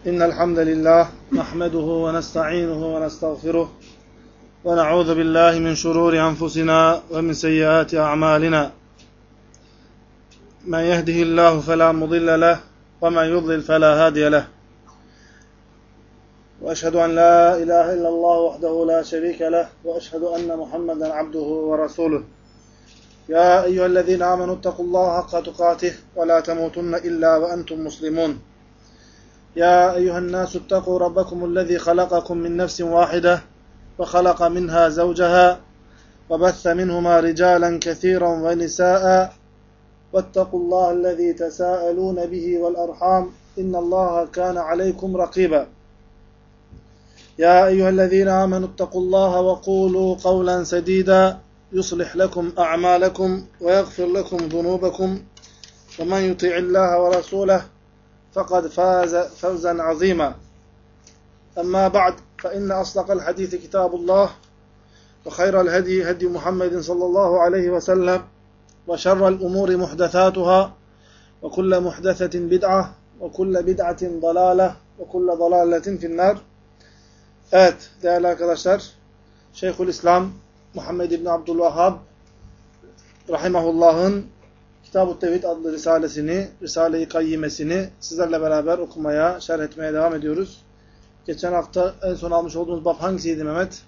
إن الحمد لله نحمده ونستعينه ونستغفره ونعوذ بالله من شرور أنفسنا ومن سيئات أعمالنا من يهده الله فلا مضل له ومن يضلل فلا هادي له وأشهد أن لا إله إلا الله وحده لا شريك له وأشهد أن محمدا عبده ورسوله يا أيها الذين آمنوا اتقوا الله حق تقاته ولا تموتن إلا وأنتم مسلمون يا أيها الناس اتقوا ربكم الذي خلقكم من نفس واحدة وخلق منها زوجها وبث منهما رجالا كثيرا ونساء واتقوا الله الذي تساءلون به والأرحام إن الله كان عليكم رقيبا يا أيها الذين آمنوا اتقوا الله وقولوا قولا سديدا يصلح لكم أعمالكم ويغفر لكم ذنوبكم ومن يطع الله ورسوله فقد فاز فوزا عظيما أما بعد فإن أصدق الحديث كتاب الله وخير الهدي هدي محمد صلى الله عليه وسلم وشر الأمور محدثاتها وكل محدثة بدعة وكل بدعة ضلالة وكل ضلالة في النار. Evet değerli arkadaşlar, Şeyhülislam Muhammed İbni Abdülvahhab Rahimahullah'ın Kitab-ı Tevhid adlı risalesini, Risale-i Kayyimesini sizlerle beraber okumaya, şerh etmeye devam ediyoruz. Geçen hafta en son almış olduğumuz bab hangisiydi Mehmet?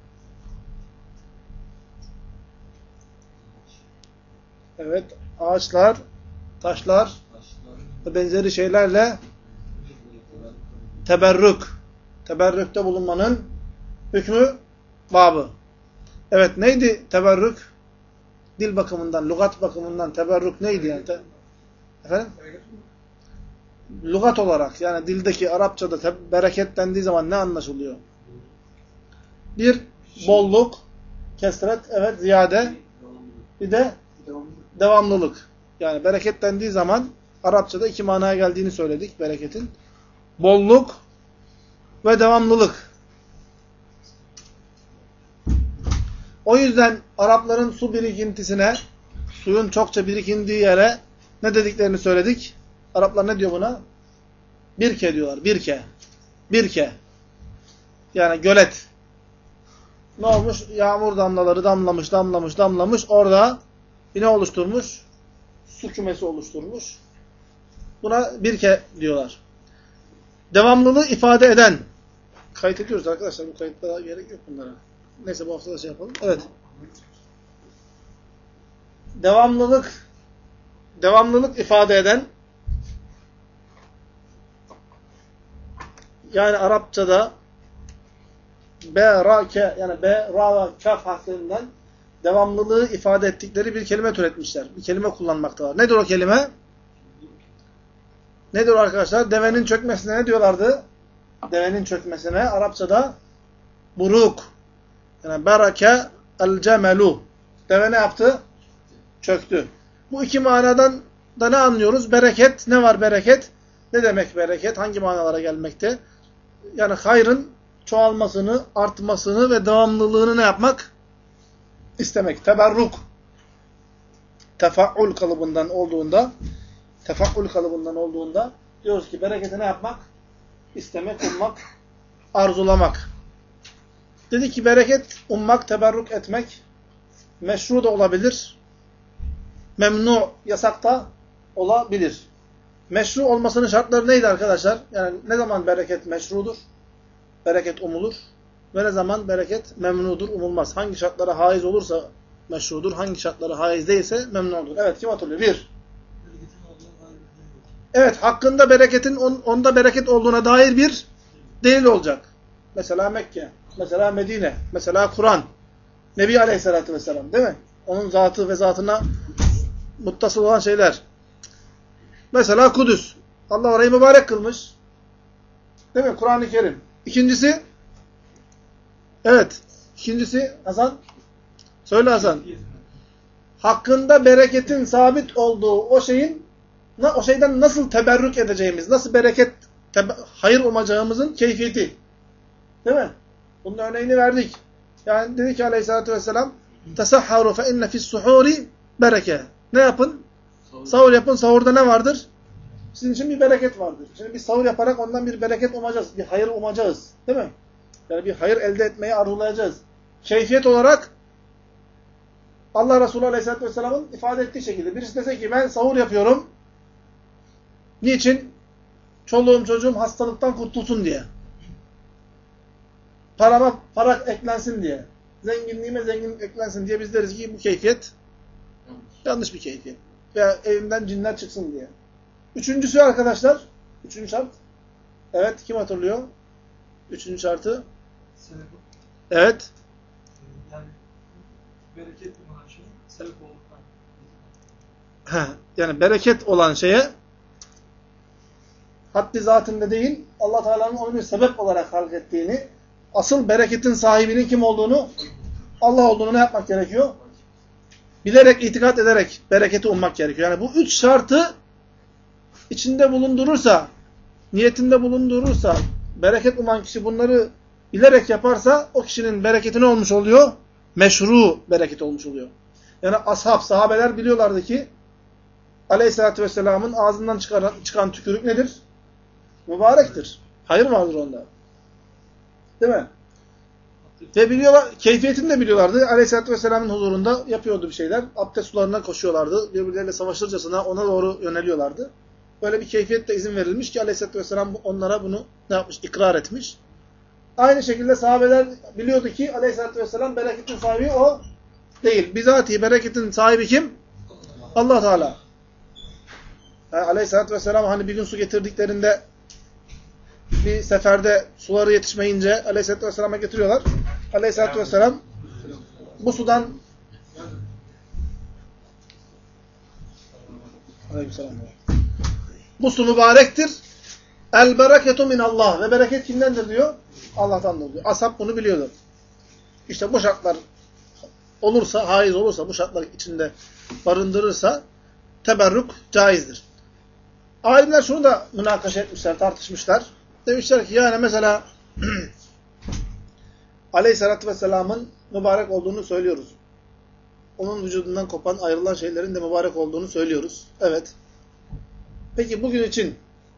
Evet, ağaçlar, taşlar ve benzeri şeylerle teberrükte bulunmanın hükmü babı. Evet, neydi teberrük? Dil bakımından, lügat bakımından teberrük neydi yani? Efendim? Lügat olarak, yani dildeki Arapçada bereket dendiği zaman ne anlaşılıyor? Bir, bolluk, kesret, evet, ziyade, bir de devamlılık. Yani bereket dendiği zaman Arapçada iki manaya geldiğini söyledik bereketin. Bolluk ve devamlılık. O yüzden Arapların su birikintisine, suyun çokça birikindiği yere ne dediklerini söyledik. Araplar ne diyor buna? Birke diyorlar. Birke. Yani gölet. Ne olmuş? Yağmur damlaları damlamış. Orada bir ne oluşturmuş? Su kümesi oluşturmuş. Buna birke diyorlar. Devamlılığı ifade eden. Kayıt ediyoruz arkadaşlar. Bu kayıtlara gerek yok bunlara. Neyse bu hafta da şey yapalım. Evet. Devamlılık ifade eden, yani Arapçada berake, yani be, ra ve kaf harflerinden devamlılığı ifade ettikleri bir kelime türetmişler. Bir kelime kullanmaktalar. Nedir o kelime? Nedir arkadaşlar? Devenin çökmesine ne diyorlardı? Devenin çökmesine Arapçada buruk. Yani berake el cemelu. Deve ne yaptı? Çöktü. Bu iki manadan da ne anlıyoruz? Bereket. Ne var bereket? Ne demek bereket? Hangi manalara gelmekte? Yani hayrın çoğalmasını, artmasını ve devamlılığını ne yapmak? İstemek. Teberruk. Tefaul kalıbından olduğunda diyoruz ki bereketi ne yapmak? İstemek, ummak, arzulamak. Dedi ki bereket, ummak, teberruk etmek meşru da olabilir. Memnu, yasak da olabilir. Meşru olmasının şartları neydi arkadaşlar? Yani ne zaman bereket meşrudur? Bereket umulur. Ve ne zaman bereket memnudur, umulmaz. Hangi şartlara haiz olursa meşrudur, hangi şartlara haiz değilse memnudur. Evet, kim hatırlıyor? Bir. Evet, hakkında bereketin onda bereket olduğuna dair bir delil olacak. Mesela Mekke, mesela Medine, mesela Kur'an, Nebi Aleyhisselatü Vesselam, değil mi? Onun zatı ve zatına muttasıl olan şeyler. Mesela Kudüs. Allah orayı mübarek kılmış. Değil mi? Kur'an-ı Kerim. İkincisi Hasan. Söyle Hasan. Hakkında bereketin sabit olduğu o şeyden nasıl teberrük edeceğimiz, nasıl hayır umacağımızın keyfiyeti. Değil mi? Bunun örneğini verdik. Yani dedi ki Aleyhisselatü Vesselam tesahharu fe inne fis suhuri bereke. Ne yapın? Sahur yapın. Sahurda ne vardır? Sizin için bir bereket vardır. Şimdi biz sahur yaparak ondan bir bereket umacağız. Bir hayır umacağız. Değil mi? Yani bir hayır elde etmeyi arzulayacağız. Keyfiyet olarak Allah Resulü Aleyhisselatü Vesselam'ın ifade ettiği şekilde birisi dese ki ben sahur yapıyorum. Niçin? Çoluğum çocuğum hastalıktan kurtulsun diye. Parama para eklensin diye. Zenginliğime zenginlik eklensin diye biz deriz ki bu keyfiyet yanlış bir keyfiyet. Veya evimden cinler çıksın diye. Üçüncüsü arkadaşlar. Üçüncü şart. Evet. Kim hatırlıyor? Üçüncü şartı. Evet. Yani bereket olan şey sebep olduktan. Yani bereket olan şeye haddi zatinde değil, Allah Teala'nın onu bir sebep olarak halk ettiğini, asıl bereketin sahibinin kim olduğunu, Allah olduğunu ne yapmak gerekiyor? Bilerek, itikat ederek bereketi ummak gerekiyor. Yani bu üç şartı içinde bulundurursa, niyetinde bulundurursa, bereket uman kişi bunları bilerek yaparsa o kişinin bereketi ne olmuş oluyor? Meşru bereket olmuş oluyor. Yani sahabeler biliyorlardı ki Aleyhisselatü Vesselam'ın ağzından çıkan tükürük nedir? Mübarektir. Hayır vardır onda. Değil mi? Ve biliyorlar, keyfiyetini de biliyorlardı. Aleyhisselatü Vesselam'ın huzurunda yapıyordu bir şeyler. Abdest sularına koşuyorlardı. Birbirleriyle savaşırcasına ona doğru yöneliyorlardı. Böyle bir keyfiyetle izin verilmiş ki Aleyhisselatü Vesselam onlara bunu ne yapmış? İkrar etmiş. Aynı şekilde sahabeler biliyordu ki Aleyhisselatü Vesselam bereketin sahibi o değil. Bizatihi bereketin sahibi kim? Allah Teala. Yani Aleyhisselatü Vesselam hani bir gün su getirdiklerinde bir seferde suları yetişmeyince Aleyhisselatü Vesselam'a getiriyorlar. Aleyhisselatü Vesselam bu sudan bu su mübarektir. El bereketu minallah. Ve bereket kimdendir diyor? Allah'tandır diyor. Ashab bunu biliyordu. İşte bu şartlar olursa, haiz olursa, bu şartlar içinde barındırırsa teberrük caizdir. Alimler şunu da münakaşa etmişler, tartışmışlar. Demişler ki yani mesela Aleyhisselatü Vesselam'ın mübarek olduğunu söylüyoruz. Onun vücudundan kopan, ayrılan şeylerin de mübarek olduğunu söylüyoruz. Evet. Peki bugün için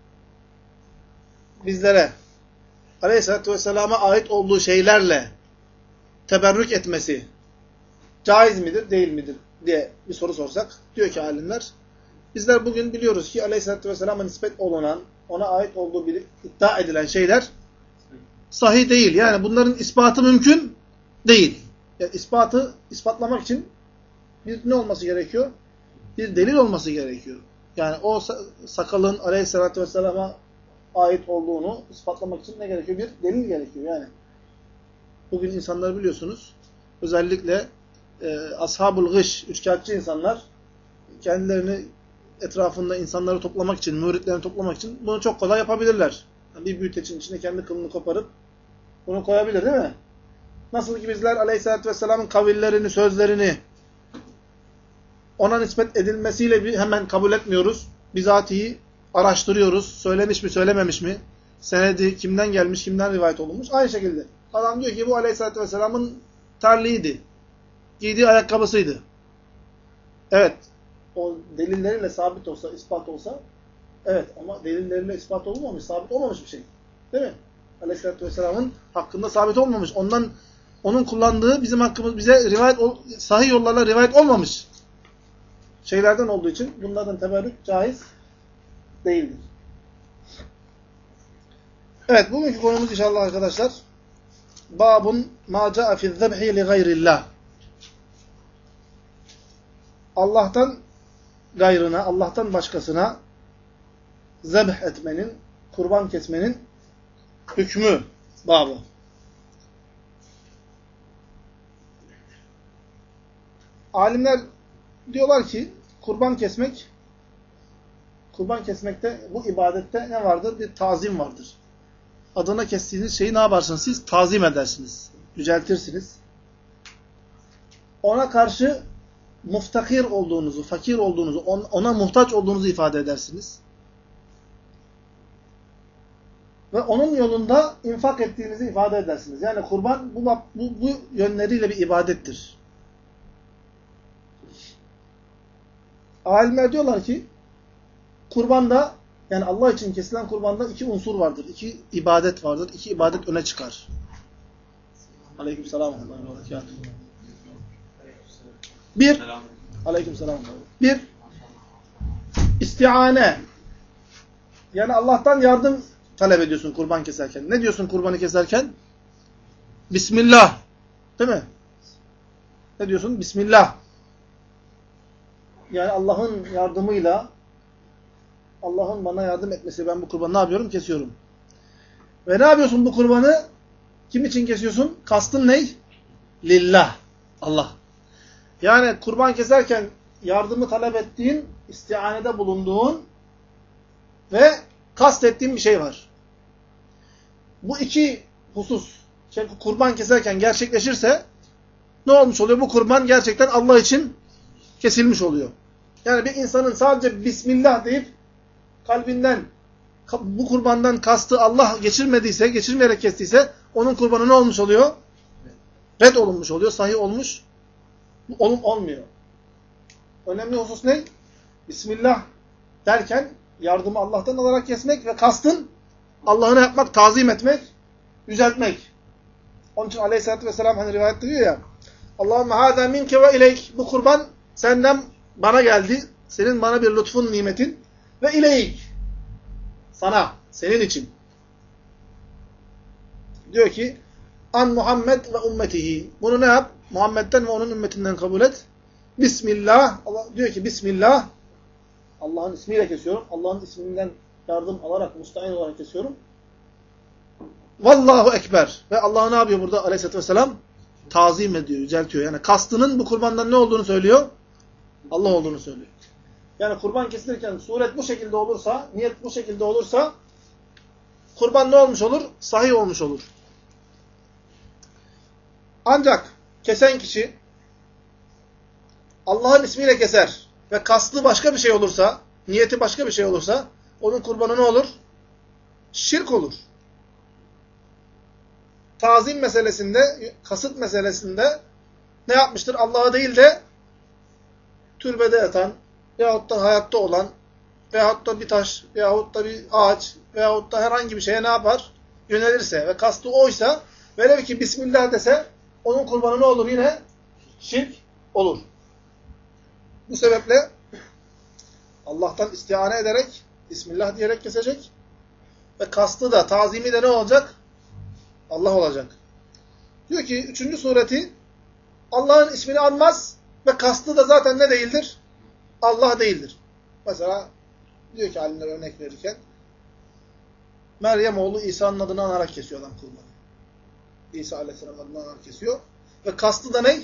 bizlere Aleyhisselatü Vesselam'a ait olduğu şeylerle teberrük etmesi caiz midir, değil midir diye bir soru sorsak, diyor ki alimler, bizler bugün biliyoruz ki Aleyhisselatü Vesselam'a nispet olunan, ona ait olduğu bir iddia edilen şeyler sahih değil. Yani bunların ispatı mümkün değil. Yani ispatlamak için bir ne olması gerekiyor? Bir delil olması gerekiyor. Yani o sakalın Aleyhisselatü Vesselam'a ait olduğunu ispatlamak için ne gerekiyor? Bir delil gerekiyor yani. Bugün insanlar biliyorsunuz, özellikle ashab-ul gış, üçkağıtçı insanlar kendilerini etrafında insanları toplamak için, müritlerini toplamak için bunu çok kolay yapabilirler. Yani bir büyütecin içine kendi kılını koparıp bunu koyabilir değil mi? Nasıl ki bizler Aleyhisselatü Vesselam'ın kavillerini, sözlerini ona nispet edilmesiyle hemen kabul etmiyoruz. Bizatihi araştırıyoruz. Söylemiş mi, söylememiş mi? Senedi kimden gelmiş, kimden rivayet olunmuş? Aynı şekilde. Adam diyor ki bu Aleyhisselatü Vesselam'ın terliğiydi. Giydiği ayakkabısıydı. Evet. O delilleriyle sabit olsa, ispat olsa, evet, ama delilleriyle ispat olmamış, sabit olmamış bir şey. Değil mi? Aleyhisselatü Vesselam'ın hakkında sabit olmamış. Onun kullandığı bizim hakkımız, bize rivayet, sahih yollarla rivayet olmamış şeylerden olduğu için bunlardan teberrük caiz değildir. Evet, bugünkü konumuz inşallah arkadaşlar babun ma ca'a fi'z zebhi li gayrillah. Allah'tan gayrına, Allah'tan başkasına zebh etmenin, kurban kesmenin hükmü babı. Alimler diyorlar ki kurban kesmekte, bu ibadette ne vardır? Bir tazim vardır. Adına kestiğiniz şeyi ne yaparsınız siz? Tazim edersiniz. Yüceltirsiniz. Ona karşı muftakir olduğunuzu, fakir olduğunuzu, ona muhtaç olduğunuzu ifade edersiniz. Ve onun yolunda infak ettiğinizi ifade edersiniz. Yani kurban bu yönleriyle bir ibadettir. Alimler diyorlar ki kurbanda Yani Allah için kesilen kurbanda iki unsur vardır. İki ibadet vardır. İki ibadet öne çıkar. Aleykümselam. Bir, aleykümselam. Bir, istiane. Yani Allah'tan yardım talep ediyorsun kurban keserken. Ne diyorsun kurbanı keserken? Bismillah. Değil mi? Ne diyorsun? Bismillah. Yani Allah'ın yardımıyla, Allah'ın bana yardım etmesi, ben bu kurbanı ne yapıyorum? Kesiyorum. Ve ne yapıyorsun bu kurbanı? Kim için kesiyorsun? Kastın ne? Lillah. Allah. Yani kurban keserken yardımı talep ettiğin, istianede bulunduğun ve kastettiğin bir şey var. Bu iki husus, çünkü kurban keserken gerçekleşirse ne olmuş oluyor? Bu kurban gerçekten Allah için kesilmiş oluyor. Yani bir insanın sadece Bismillah deyip kalbinden bu kurbandan kastı Allah geçirmediyse, geçirmeyerek kestiyse onun kurbanı ne olmuş oluyor? Red olunmuş oluyor, sahih olmuş olmuyor. Önemli husus ne? Bismillah derken yardımı Allah'tan alarak kesmek ve kastın Allah'ına yapmak, tazim etmek, yüceltmek. Onun için Aleyhisselatü Vesselam hani rivayet diyor ya, Allahümme hâzâ minke ve ileyk. Bu kurban senden bana geldi. Senin bana bir lütfun, nimetin. Ve ileyk. Sana, senin için. Diyor ki, an Muhammed ve ümmetihi. Bunu ne yap? Muhammed'den ve onun ümmetinden kabul et. Bismillah. Allah diyor ki, Bismillah. Allah'ın ismiyle kesiyorum. Allah'ın isminden yardım alarak, müsta'in olarak kesiyorum. Vallahu Ekber. Ve Allah ne yapıyor burada Aleyhisselatü Vesselam? Tazim ediyor, yüceltiyor. Yani kastının bu kurbandan ne olduğunu söylüyor? Allah olduğunu söylüyor. Yani kurban kesilirken suret bu şekilde olursa, niyet bu şekilde olursa kurban ne olmuş olur? Sahih olmuş olur. Ancak kesen kişi Allah'ın ismiyle keser ve kastı başka bir şey olursa, niyeti başka bir şey olursa onun kurbanı ne olur? Şirk olur. Tazim meselesinde, kasıt meselesinde ne yapmıştır? Allah'a değil de türbede yatan veyahut da hayatta olan veyahut da bir taş veyahut da bir ağaç veyahut da herhangi bir şeye ne yapar? Yönelirse ve kastı oysa velev ki Bismillah dese onun kurbanı ne olur yine? Şirk olur. Bu sebeple Allah'tan istiane ederek Bismillah diyerek kesecek ve kastı da, tazimi de ne olacak? Allah olacak. Diyor ki 3. sureti Allah'ın ismini anmaz ve kastı da zaten ne değildir? Allah değildir. Mesela diyor ki alimler örnek verirken Meryem oğlu İsa'nın adını anarak kesiyor adam kurbanı. İsa Aleyhisselam adını anarak kesiyor. Ve kastı da ne?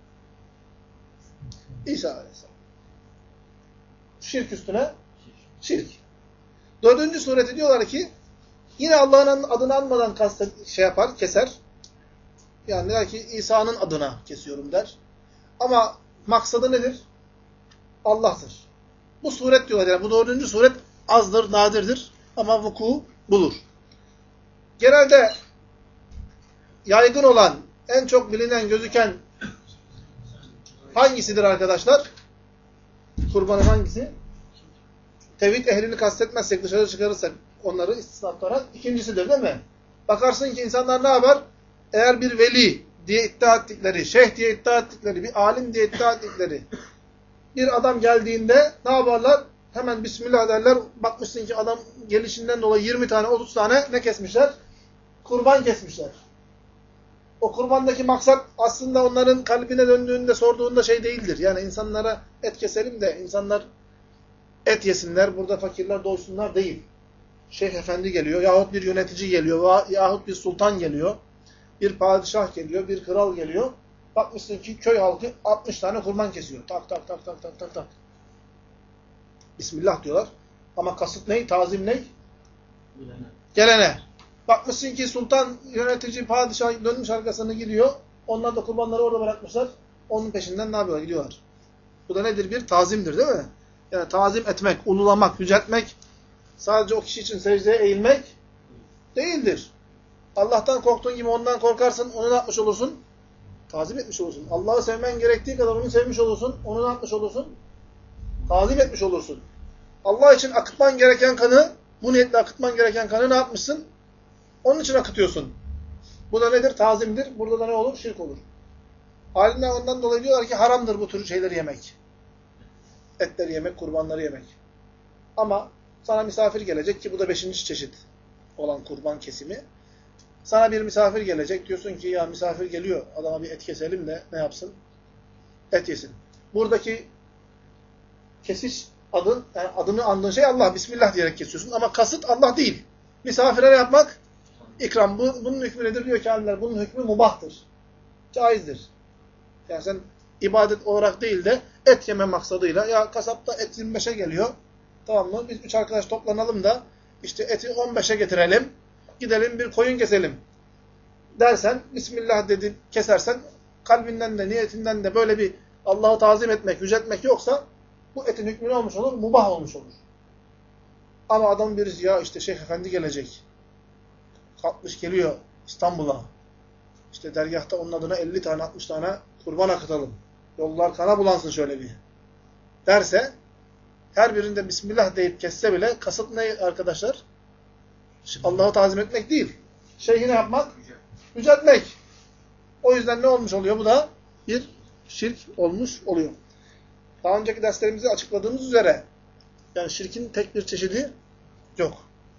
İsa Aleyhisselam. Şirk üstüne şirk. 4. sureti diyorlar ki yine Allah'ın adını anmadan keser. Yani der ki İsa'nın adına kesiyorum der. Ama maksadı nedir? Allah'tır. Bu suret diyorlar. Yani bu 4. suret azdır, nadirdir. Ama vuku bulur. Genelde yaygın olan, en çok bilinen, gözüken hangisidir arkadaşlar? Kurbanın hangisi? Tevhid ehlini kastetmezsek, dışarı çıkarırsak onları istisnaflara ikincisidir değil mi? Bakarsın ki insanlar ne yapar? Eğer bir veli diye iddia ettikleri, şeyh diye iddia ettikleri, bir alim diye iddia ettikleri bir adam geldiğinde ne yaparlar? Hemen Bismillah derler. Bakmışsın ki adam gelişinden dolayı 20 tane, 30 tane ne kesmişler? Kurban kesmişler. O kurbandaki maksat aslında onların kalbine döndüğünde, sorduğunda şey değildir. Yani insanlara et keselim de insanlar et yesinler, burada fakirler doysunlar değil. Şeyh efendi geliyor, yahut bir yönetici geliyor, yahut bir sultan geliyor, bir padişah geliyor, bir kral geliyor. Bakmışsın ki köy halkı 60 tane kurban kesiyor. Tak tak tak tak tak tak tak. Bismillah diyorlar. Ama kasıt ne? Tazim ne? Gelene. Bakmışsın ki sultan, yönetici, padişah dönmüş arkasını gidiyor. Onlar da kurbanları orada bırakmışlar. Onun peşinden ne yapıyorlar? Gidiyorlar. Bu da nedir? Bir tazimdir değil mi? Yani tazim etmek, ululamak, yüceltmek sadece o kişi için secdeye eğilmek değildir. Allah'tan korktuğun gibi ondan korkarsın, onu ne yapmış olursun? Tazim etmiş olursun. Allah'ı sevmen gerektiği kadar onu sevmiş olursun, onu ne yapmış olursun? Tazim etmiş olursun. Allah için akıtman gereken kanı, bu niyetle akıtman gereken kanı ne yapmışsın? Onun için akıtıyorsun. Bu da nedir? Tazimdir. Burada da ne olur? Şirk olur. Alimler ondan dolayı diyorlar ki haramdır bu tür şeyleri yemek. Etleri yemek, kurbanları yemek. Ama sana misafir gelecek ki bu da 5. çeşit olan kurban kesimi. Sana bir misafir gelecek. Diyorsun ki ya misafir geliyor. Adama bir et keselim de ne yapsın? Et yesin. Buradaki kesiş adı, yani adını andığın şey Allah. Bismillah diyerek kesiyorsun. Ama kasıt Allah değil. Misafire ne yapmak? İkram. Bunun hükmü nedir diyor ki alimler? Bunun hükmü mubahtır. Caizdir. Yani sen ibadet olarak değil de et yeme maksadıyla ya kasapta et 25'e geliyor. Tamam mı? Biz 3 arkadaş toplanalım da işte eti 15'e getirelim. Gidelim bir koyun keselim. Dersen, Bismillah dedi kesersen kalbinden de niyetinden de böyle bir Allah'ı tazim etmek, yüceltmek yoksa bu etin hükmü ne olmuş olur? Mubah olmuş olur. Ama adam birisi ya işte Şeyh Efendi gelecek. Kalkmış geliyor İstanbul'a. İşte dergâhta onun adına 50 tane 60 tane kurban akıtalım. Yollar kana bulansın şöyle bir. Derse her birinde Bismillah deyip kesse bile kasıt ne arkadaşlar? Allah'ı tazim etmek değil. Şeyhi ne yapmak? Yüceltmek. O yüzden ne olmuş oluyor? Bu da bir şirk olmuş oluyor. Daha önceki derslerimizde açıkladığımız üzere yani şirkin tek bir çeşidi yok.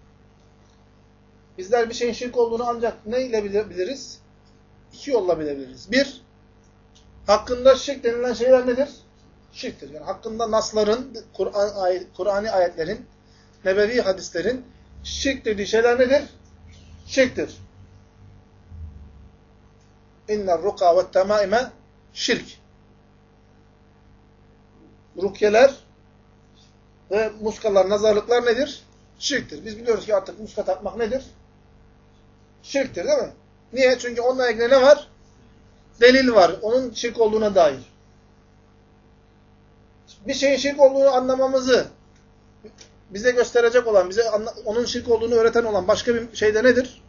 Bizler bir şeyin şirk olduğunu ancak ne ile biliriz? 2 yolla bilebiliriz. 1, hakkında şirk denilen şeyler nedir? Şirktir. Yani hakkında nasların, Kur'ani ayetlerin, nebevi hadislerin şirk dediği şeyler nedir? Şirktir. İnner ruka ve temaime şirk. Rukyeler ve muskalar, nazarlıklar nedir? Şirktir. Biz biliyoruz ki artık muska takmak nedir? Şirktir değil mi? Niye? Çünkü onunla ilgili ne var? Delil var. Onun şirk olduğuna dair. Bir şeyin şirk olduğunu anlamamızı bize gösterecek olan, bize onun şirk olduğunu öğreten olan başka bir şey de nedir?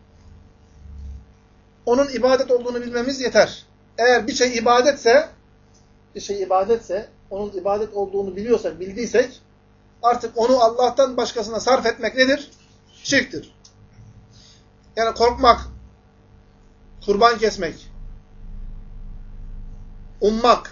Onun ibadet olduğunu bilmemiz yeter. Eğer bir şey ibadetse, onun ibadet olduğunu biliyorsak, bildiysek, artık onu Allah'tan başkasına sarf etmek nedir? Şirktir. Yani korkmak, kurban kesmek, ummak,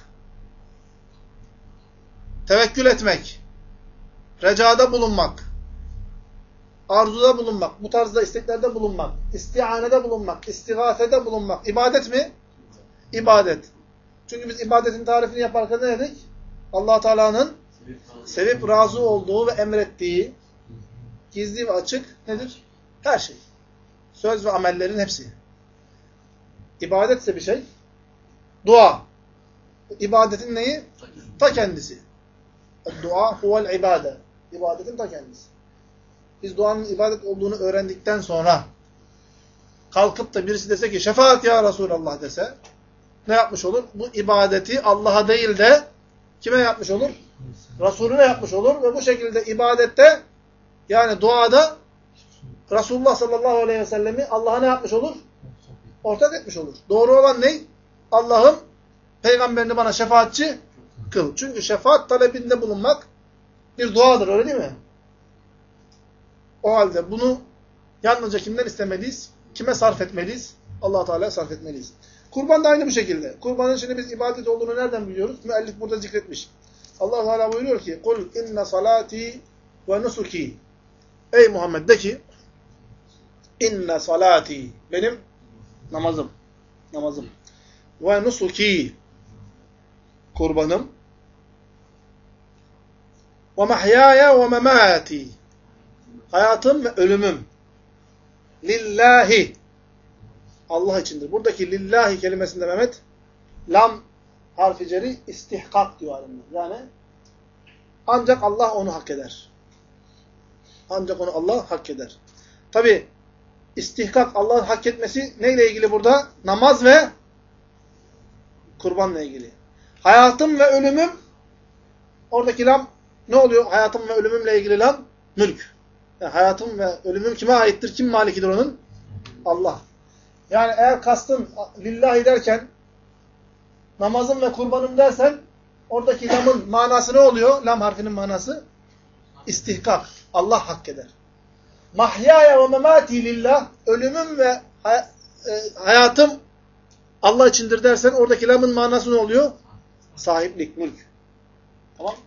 tevekkül etmek, recada bulunmak, arzuda bulunmak, bu tarzda isteklerde bulunmak, istianede bulunmak, istigâsede bulunmak. İbadet mi? İbadet. Çünkü biz ibadetin tarifini yaparken ne dedik? Allah Teala'nın sevip razı olduğu ve emrettiği, gizli ve açık nedir? Her şey. Söz ve amellerin hepsi. İbadetse bir şey, dua. İbadetin neyi? Ta kendisi. Dua huvel ibade. İbadetin ta kendisi. Biz duanın ibadet olduğunu öğrendikten sonra kalkıp da birisi dese ki şefaat ya Resulallah dese ne yapmış olur? Bu ibadeti Allah'a değil de kime yapmış olur? Resulüne yapmış olur ve bu şekilde ibadette yani duada Resulullah sallallahu aleyhi ve sellemi Allah'a ne yapmış olur? Ortak etmiş olur. Doğru olan ne? Allah'ım peygamberini bana şefaatçi kıl. Çünkü şefaat talebinde bulunmak bir duadır, öyle değil mi? O halde bunu yalnızca kimden istemeliyiz? Kime sarf etmeliyiz? Allah Teala'ya sarf etmeliyiz. Kurban da aynı bu şekilde. Kurbanın şimdi biz ibadet olduğunu nereden biliyoruz? Müellif burada zikretmiş. Allah Teala buyuruyor ki: "Kul inne salati ve nusuki." Ey Muhammed de ki: "İnne salati." Benim namazım. Ve nusuki. Kurbanım. Ve mahyaya ve memati. Hayatım ve ölümüm. Lillahi. Allah içindir. Buradaki lillahi kelimesinde Mehmet, lam harfi ceri istihkak diyor alimler. Yani ancak Allah onu hak eder. Ancak onu Allah hak eder. Tabi istihkak, Allah'ın hak etmesi neyle ilgili burada? Namaz ve kurbanla ilgili. Hayatım ve ölümüm, oradaki lam ne oluyor? Hayatım ve ölümümle ilgili lam mülk. Yani hayatım ve ölümüm kime aittir? Kim malikidir onun? Allah. Yani eğer kastın lillahi derken namazım ve kurbanım dersen oradaki lamın manası ne oluyor? Lam harfinin manası istihkak. Allah hak eder. Mahyaya ve memati lillah. Ölümüm ve hayatım Allah içindir dersen oradaki lamın manası ne oluyor? Sahiplik, mülk. Tamam.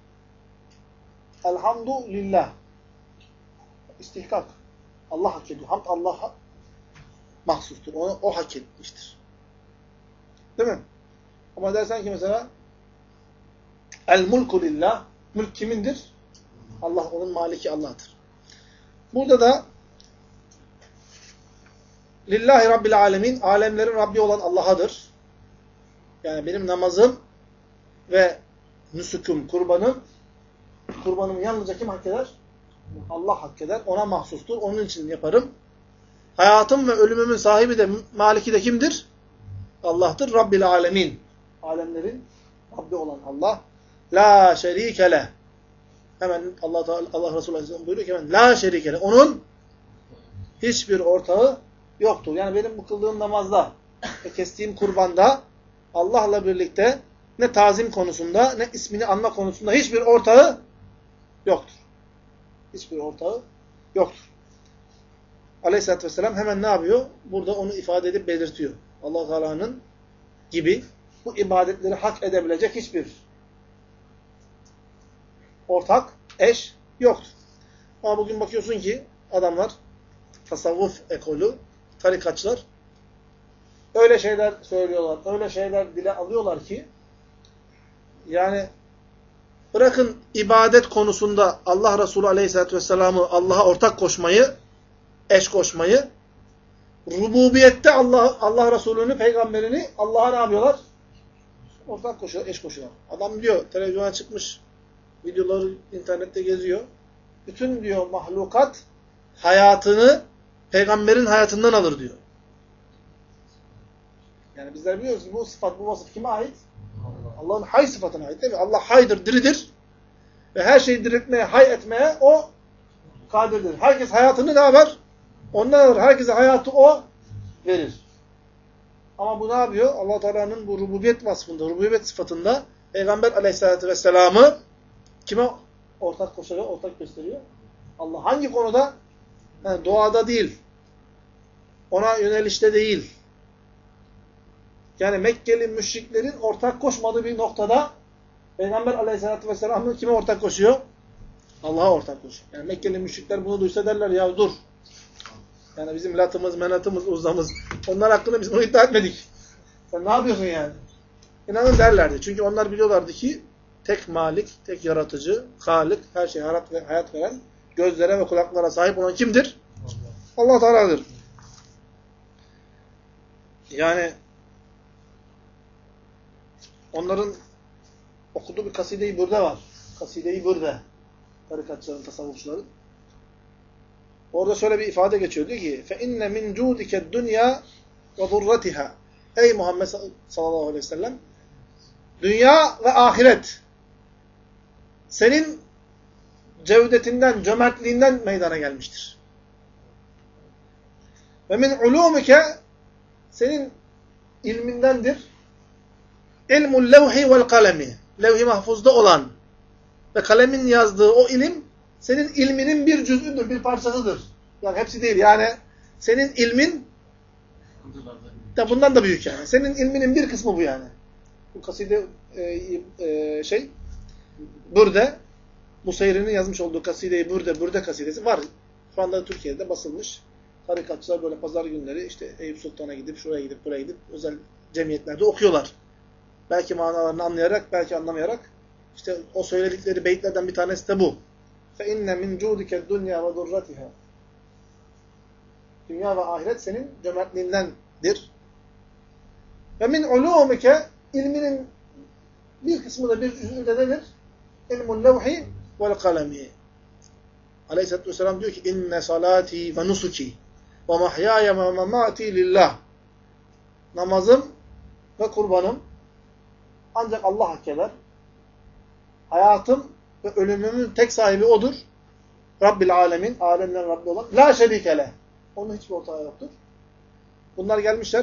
Elhamdülillah. İstihkak. Allah hak ediyor. Hamd Allah'a mahsustur. O hak etmiştir. Değil mi? Ama dersen ki mesela el-mulku lillah. Mülk kimindir? Allah, onun maliki Allah'tır. Burada da lillahi rabbil alemin, alemlerin Rabbi olan Allah'adır. Yani benim namazım ve nüsüküm, kurbanımı yalnızca kim hak eder? Allah hak eder. Ona mahsustur. Onun için yaparım. Hayatım ve ölümümün sahibi de, maliki de kimdir? Allah'tır. Rabbil alemin. Alemlerin Rabbi olan Allah. La şerike leh. Hemen Allah Resulü Aleyhisselam buyuruyor ki hemen la şerike leh. Onun hiçbir ortağı yoktur. Yani benim bu kıldığım namazda ve kestiğim kurbanda Allah'la birlikte ne tazim konusunda ne ismini anma konusunda hiçbir ortağı yoktur. Hiçbir ortağı yoktur. Aleyhisselatü Vesselam hemen ne yapıyor? Burada onu ifade edip belirtiyor. Allah Teala'nın gibi bu ibadetleri hak edebilecek hiçbir ortak, eş yoktur. Ama bugün bakıyorsun ki adamlar, tasavvuf ekolü, tarikatçılar öyle şeyler söylüyorlar, öyle şeyler dile alıyorlar ki yani bırakın ibadet konusunda Allah Resulü Aleyhisselatü Vesselam'ı Allah'a ortak koşmayı, eş koşmayı, rububiyette Allah Resulü'nü, peygamberini Allah'a ne yapıyorlar? Ortak koşuyor, eş koşuyorlar. Adam diyor, televizyona çıkmış, videoları internette geziyor. Bütün diyor mahlukat hayatını peygamberin hayatından alır diyor. Yani bizler biliyoruz ki bu sıfat, bu vasıf kime ait? Allah'ın hay sıfatına ait değil mi? Allah haydır, diridir. Ve her şeyi diriltmeye, hay etmeye o kadirdir. Herkes hayatını ne yapar? Ondan alır. Herkese hayatı o verir. Ama bu ne yapıyor? Allah Teala'nın bu rububiyet vasfında, rububiyet sıfatında Peygamber Aleyhisselatü Vesselam'ı kime ortak koşuyor, ortak gösteriyor? Allah hangi konuda? Yani duada değil. Ona yönelişte değil. Yani Mekkeli müşriklerin ortak koşmadığı bir noktada Peygamber Aleyhisselatü Vesselam'ın kime ortak koşuyor? Allah'a ortak koşuyor. Yani Mekkeli müşrikler bunu duysa derler ya dur. Yani bizim latımız, menatımız, uzamız onlar hakkında biz bunu iddia etmedik. Sen ne yapıyorsun yani? İnanın derlerdi. Çünkü onlar biliyorlardı ki tek malik, tek yaratıcı, halik, her şeye hayat veren, gözlere ve kulaklara sahip olan kimdir? Allah Teala'dır. Yani onların okuduğu bir kaside-i bürde var. Kaside-i bürde. Tarikatçıların, tasavvufçuların. Orada şöyle bir ifade geçiyor. Diyor ki فَاِنَّ مِنْ جُودِكَ الدُّنْيَا وَضُرَّتِهَا Ey Muhammed sallallahu aleyhi ve sellem, dünya ve ahiret senin cevdetinden, cömertliğinden meydana gelmiştir. Ve min ulumike senin ilmindendir. İlmul levhi vel kalemi. Levh-i mahfuzda olan ve kalemin yazdığı o ilim senin ilminin bir cüz'üdür, bir parçasıdır. Yani hepsi değil. Yani senin ilmin de bundan da büyük yani. Senin ilminin bir kısmı bu yani. Bu kaside Bürde, Buseyri'nin yazmış olduğu kaside-i Bürde kasidesi var. Şu anda Türkiye'de basılmış. Tarikatçılar böyle pazar günleri işte Eyüp Sultan'a gidip, şuraya gidip, buraya gidip özel cemiyetlerde okuyorlar. Belki manalarını anlayarak, belki anlamayarak. İşte o söyledikleri beyitlerden bir tanesi de bu. فَاِنَّ مِنْ جُودِكَ الدُّنْيَا وَضُرَّتِهَا Dünya ve ahiret senin cömertliğindendir. Ve min ulûmike ilminin bir kısmı da bir cüz'ü de nedir? İlmul levhi vel kalemi. Aleyhisselatü Vesselam diyor ki inne salati ve nusuki ve mahyaya ve memati lillah. Namazım ve kurbanım ancak Allah hak eder. Hayatım ve ölümümün tek sahibi odur. Rabbil alemin, alemlerin Rabbi olan. La şerike leh. Onun hiçbir ortağı yoktur. Bunlar gelmişler.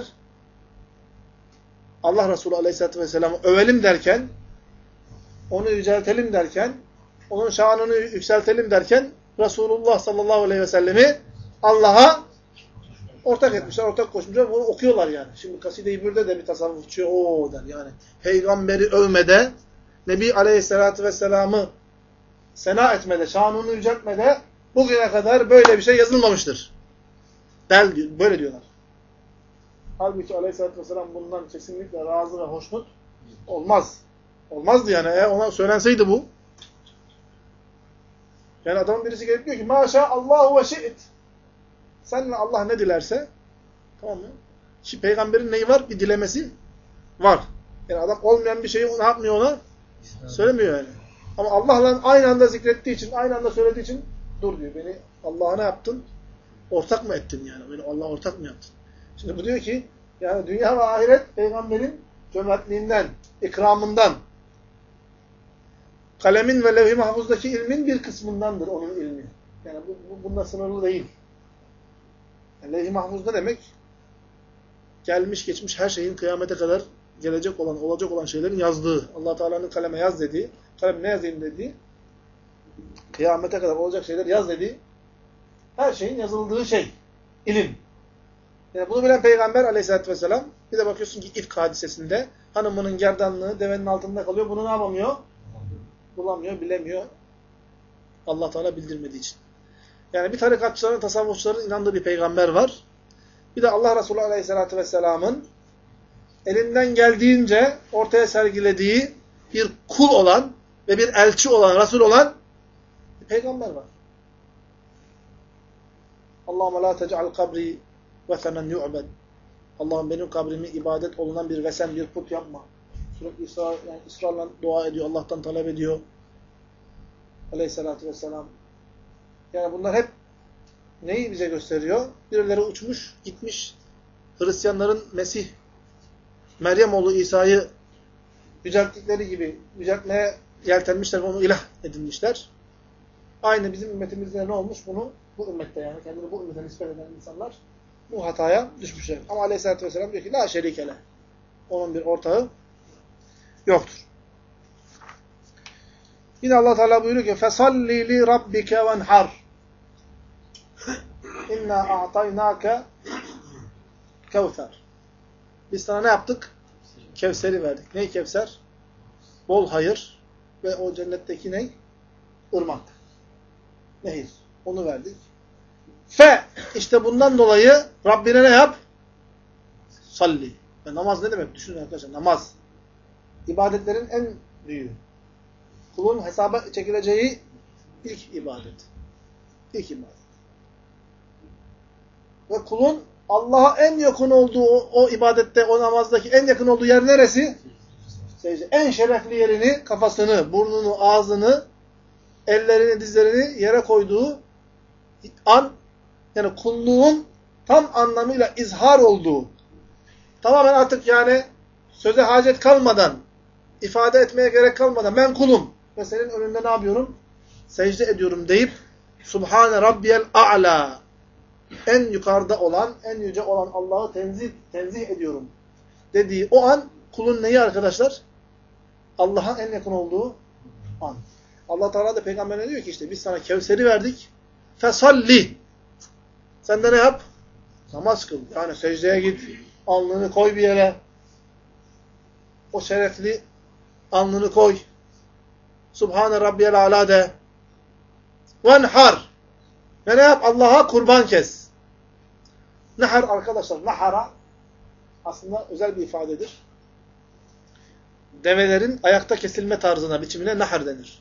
Allah Resulü Aleyhisselatü Vesselam'ı övelim derken, onu yüceltelim derken, onun şanını yükseltelim derken Resulullah sallallahu aleyhi ve sellemi Allah'a ortak etmişler, ortak koşmuşlar. Bunu okuyorlar yani. Şimdi Kaside-i Bürde de bir tasavvufçu o der yani. Peygamberi övmede, Nebi aleyhissalatü vesselam'ı sena etmede, şanını yüceltmede bugüne kadar böyle bir şey yazılmamıştır. Böyle diyorlar. Halbuki aleyhissalatü vesselam bundan kesinlikle razı ve hoşnut olmaz. Olmazdı yani. Eğer ona söylenseydi bu. Yani adamın birisi gelip diyor ki maşa Allahu ve şi'it. Seninle Allah ne dilerse, tamam mı? Şimdi peygamberin neyi var? Bir dilemesi var. Yani adam olmayan bir şeyi ne yapmıyor ona? Söylemiyor yani. Ama Allah'la aynı anda zikrettiği için, aynı anda söylediği için dur diyor. Beni Allah'a ne yaptın? Ortak mı ettin yani? Beni Allah'a ortak mı yaptın? Şimdi bu diyor ki yani dünya ve ahiret peygamberin cömertliğinden, ikramından, kalemin ve levh-i mahfuzdaki ilmin bir kısmındandır onun ilmi. Yani bununla sınırlı değil. Yani levh-i mahfuz ne demek? Gelmiş geçmiş her şeyin kıyamete kadar gelecek olan, olacak olan şeylerin yazdığı. Allah Teala'nın kaleme yaz dediği, kalem ne yazayım dediği, kıyamete kadar olacak şeyler yaz dediği, her şeyin yazıldığı şey, ilim. Yani bunu bilen Peygamber aleyhissalatü vesselam, bir de bakıyorsun ki ifk hadisesinde hanımının gerdanlığı devenin altında kalıyor. Bunu ne yapamıyor? Bulamıyor, bilemiyor. Allah Teala bildirmediği için. Yani bir tarikatçıların, tasavvufçuların inandığı bir peygamber var. Bir de Allah Resulü Aleyhisselatü Vesselam'ın elinden geldiğince ortaya sergilediği bir kul olan ve bir elçi olan, Resul olan bir peygamber var. Allahümme la tec'al kabri vesenen yu'bed. Allah'ım benim kabrimi ibadet olunan bir vesen, bir put yapma. Sürekli ısrarla dua ediyor, Allah'tan talep ediyor. Aleyhisselatü Vesselam. Yani bunlar hep neyi bize gösteriyor? Birileri uçmuş, gitmiş. Hristiyanların Mesih, Meryem oğlu İsa'yı yücelttikleri gibi yüceltmeye yeltenmişler ve onu ilah edinmişler. Aynı bizim ümmetimizde ne olmuş? Bu ümmette yani kendini bu ümmete nispet eden insanlar bu hataya düşmüşler. Ama Aleyhisselatü Vesselam diyor ki la şerikele. Onun bir ortağı yoktur. Yine Allah Teala buyuruyor ki fesalli li rabbike venhar. İnna a'taynake kevser. Biz sana ne yaptık? Kevser'i verdik. Ney Kevser? Bol hayır ve o cennetteki ney? Irmak. Nehir. Onu verdik. İşte bundan dolayı Rabbine ne yap? Salli. Ve namaz ne demek? Düşünün arkadaşlar. Namaz. İbadetlerin en büyüğü. Kulun hesaba çekileceği ilk ibadet. İlk ibadet. Ve kulun Allah'a en yakın olduğu o ibadette, o namazdaki en yakın olduğu yer neresi? Secde. En şerefli yerini, kafasını, burnunu, ağzını, ellerini, dizlerini yere koyduğu an, yani kulluğun tam anlamıyla izhar olduğu, tamamen artık yani söze hacet kalmadan, ifade etmeye gerek kalmadan ben kulum ve senin önünde ne yapıyorum? Secde ediyorum deyip Subhane Rabbiyel A'la, en yukarıda olan, en yüce olan Allah'ı tenzih ediyorum dediği o an kulun neyi arkadaşlar? Allah'a en yakın olduğu an. Allah Teala da peygamberine diyor ki işte biz sana Kevser'i verdik. Fesalli. Sen de ne yap? Namaz kıl. Yani secdeye git. Alnını koy bir yere. O şerefli alnını koy. Subhane Rabbiyel Ala de. Venhar. Ve ne yap? Allah'a kurban kes. Nehar arkadaşlar. Nehara aslında özel bir ifadedir. Develerin ayakta kesilme tarzına, biçimine nehar denir.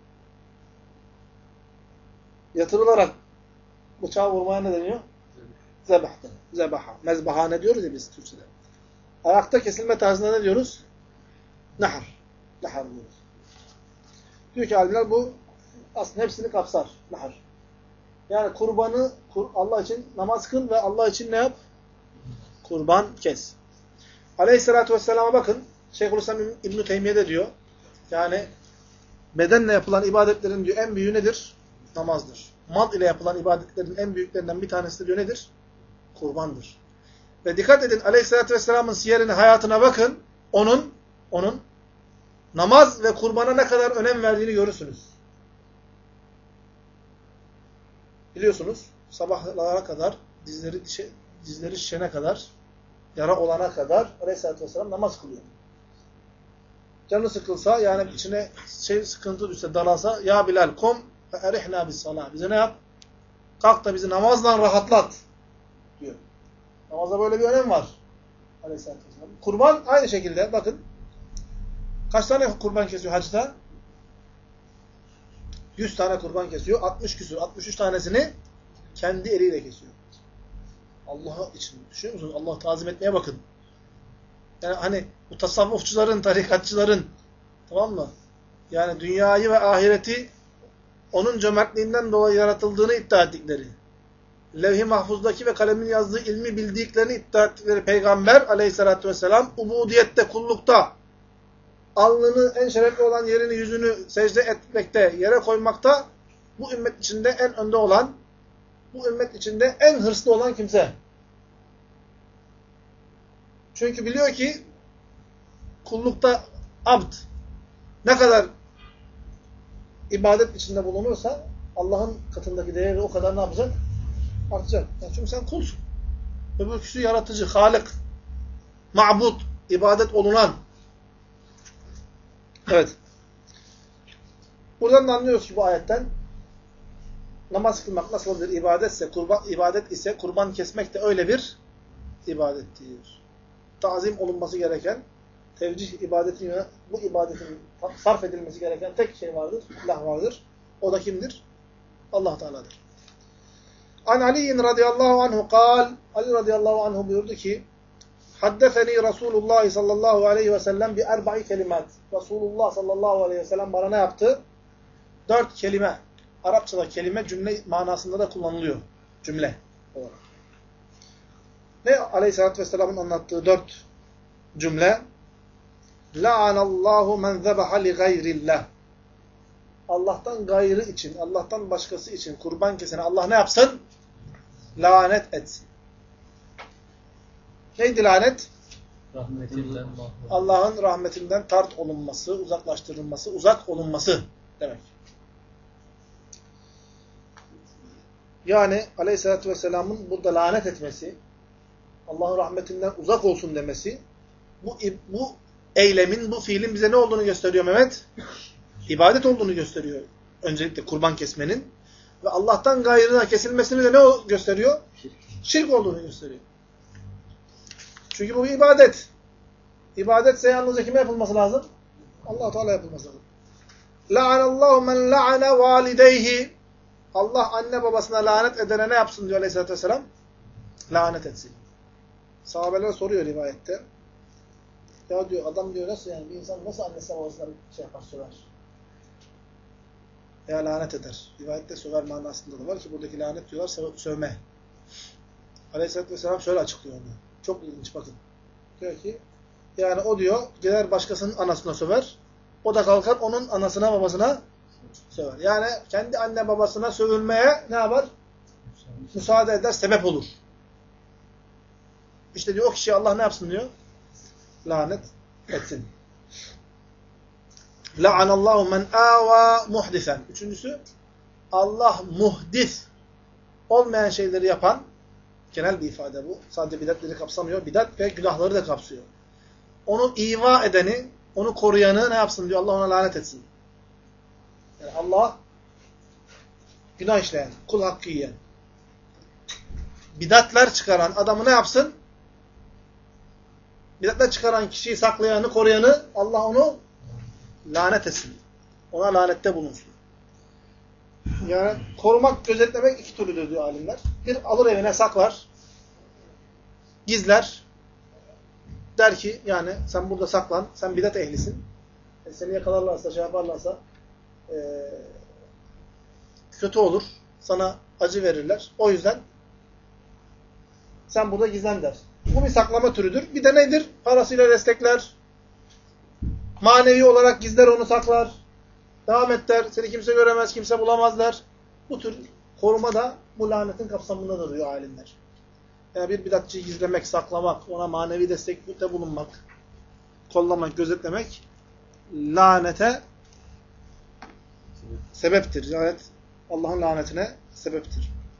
Yatırılarak bıçağı vurmaya ne deniyor? Zebah denir. Zebaha. Mezbahane diyoruz ya biz Türkçe'de. Ayakta kesilme tarzına ne diyoruz? Nehar. Nehar diyoruz. Diyor ki alimler bu aslında hepsini kapsar. Nehar. Yani kurbanı Allah için namaz kıl ve Allah için ne yap? Kurban kes. Aleyhissalatü vesselama bakın. Şeyhülislam İbn-i Teymiye de diyor. Yani bedenle yapılan ibadetlerin diyor en büyüğü nedir? Namazdır. Mal ile yapılan ibadetlerin en büyüklerinden bir tanesi de diyor nedir? Kurbandır. Ve dikkat edin Aleyhisselatü Vesselam'ın siyerine, hayatına bakın. Onun namaz ve kurbana ne kadar önem verdiğini görürsünüz. biliyorsunuz sabahlara kadar dizleri şişene kadar, yara olana kadar Aleyhisselatü Vesselam namaz kılıyor. Canı sıkılsa, yani içine sıkıntı düşse, daralsa, ya Bilal kum ve erihna bis salah. Bize ne yap? Kalk da bizi namazla rahatlat diyor. Namazda böyle bir önem var Aleyhisselatü Vesselam. Kurban aynı şekilde, bakın. Kaç tane kurban kesiyor hacda? 100 tane kurban kesiyor. 60 küsur, 63 tanesini kendi eliyle kesiyor. Allah için düşünüyor musunuz? Allah tazim etmeye bakın. Yani hani bu tasavvufçuların, tarikatçıların, tamam mı? Yani dünyayı ve ahireti onun cömertliğinden dolayı yaratıldığını iddia ettikleri, levh-i mahfuzdaki ve kalemin yazdığı ilmi bildiklerini iddia ettikleri Peygamber Aleyhisselatü vesselam ubudiyette, kullukta, alnını, en şerefli olan yerini, yüzünü secde etmekte, yere koymakta bu ümmet içinde en önde olan, bu ümmet içinde en hırslı olan kimse. Çünkü biliyor ki kullukta abd ne kadar ibadet içinde bulunursa Allah'ın katındaki değeri o kadar ne yapacak? Artacak. Yani çünkü sen kulsun. Öbürküsü yaratıcı, halik, ma'bud, ibadet olunan. Evet. Buradan da anlıyoruz ki bu ayetten namaz kılmak nasıl bir ibadetse, ibadet ise kurban kesmek de öyle bir ibadettir. Tazim olunması gereken, tevcih ibadetine, bu ibadetin sarf edilmesi gereken tek şey vardır, ilah vardır. O da kimdir? Allah Teala'dır. An Ali radıyallahu anhu kal, Ali radıyallahu anhu buyurdu ki, haddeseni Resulullah sallallahu aleyhi ve sellem bi erba'i kelimat. Resulullah sallallahu aleyhi ve sellem bana ne yaptı? 4 kelime. Arapçada kelime cümle manasında da kullanılıyor. Cümle olarak. Ne Aleyhisselatü Vesselam'ın anlattığı 4 cümle? La'anallahu men zebaha li gayrillah. Allah'tan gayrı için, Allah'tan başkası için kurban kesene Allah ne yapsın? Lanet etsin. Neydi lanet? Rahmetinden Allah'ın rahmetinden tart olunması, uzaklaştırılması, uzak olunması demek. Yani Aleyhisselatü Vesselam'ın burada lanet etmesi, Allah'ın rahmetinden uzak olsun demesi, bu eylemin, bu fiilin bize ne olduğunu gösteriyor Mehmet? İbadet olduğunu gösteriyor. Öncelikle kurban kesmenin. Ve Allah'tan gayrına kesilmesini de ne gösteriyor? Şirk olduğunu gösteriyor. Çünkü bu bir ibadet. İbadetse yalnızca kime yapılması lazım? Allah-u Teala yapılması lazım. La'anallahu men la'ana valideyhi. Allah anne babasına lanet edene ne yapsın diyor Aleyhisselatü Vesselam? Lanet etsin. Sahabeler soruyor rivayette. Ya diyor adam diyor nasıl yani bir insan nasıl annesine babasına şey yapar, söver? Veya lanet eder. Rivayette söver manasında da var ki buradaki lanet diyorlar sövme. Aleyhisselatü Vesselam şöyle açıklıyor onu. Çok ilginç bakın. Diyor ki yani o diyor gider başkasının anasına söver. O da kalkar onun anasına babasına söver. Yani kendi anne babasına sövülmeye ne yapar? Müsaade eder, sebep olur. İşte diyor o kişiye Allah ne yapsın diyor? Lanet etsin. La'anallahu men âvâ muhdisen. Üçüncüsü, Allah muhdis olmayan şeyleri yapan, genel bir ifade bu. Sadece bidatleri kapsamıyor. Bidat ve günahları da kapsıyor. Onu iva edeni, onu koruyanı ne yapsın diyor? Allah ona lanet etsin. Yani Allah günah işleyen, kul hakkı yiyen, bidatler çıkaran adamı ne yapsın? Bidatler çıkaran kişiyi saklayanı, koruyanı Allah onu lanet etsin. Ona lanette bulunsun. Yani korumak, gözetlemek iki türlüdür diyor alimler. Bir alır evine saklar, gizler, der ki yani sen burada saklan, sen bidat ehlisin. Seni yakalarlarsa, şey yaparlarsa kötü olur, sana acı verirler. O yüzden sen burada gizlen der. Bu bir saklama türüdür. Bir de nedir? Parasıyla destekler, manevi olarak gizler onu saklar, devam et der, seni kimse göremez, kimse bulamaz der. Bu tür koruma da bu lanetin kapsamındadır diyor alimler. Yani bir bidatçıyı gizlemek, saklamak, ona manevi destekte bulunmak, kollamak, gözetlemek lanete sebeptir. Lanet Allah'ın lanetine sebeptir.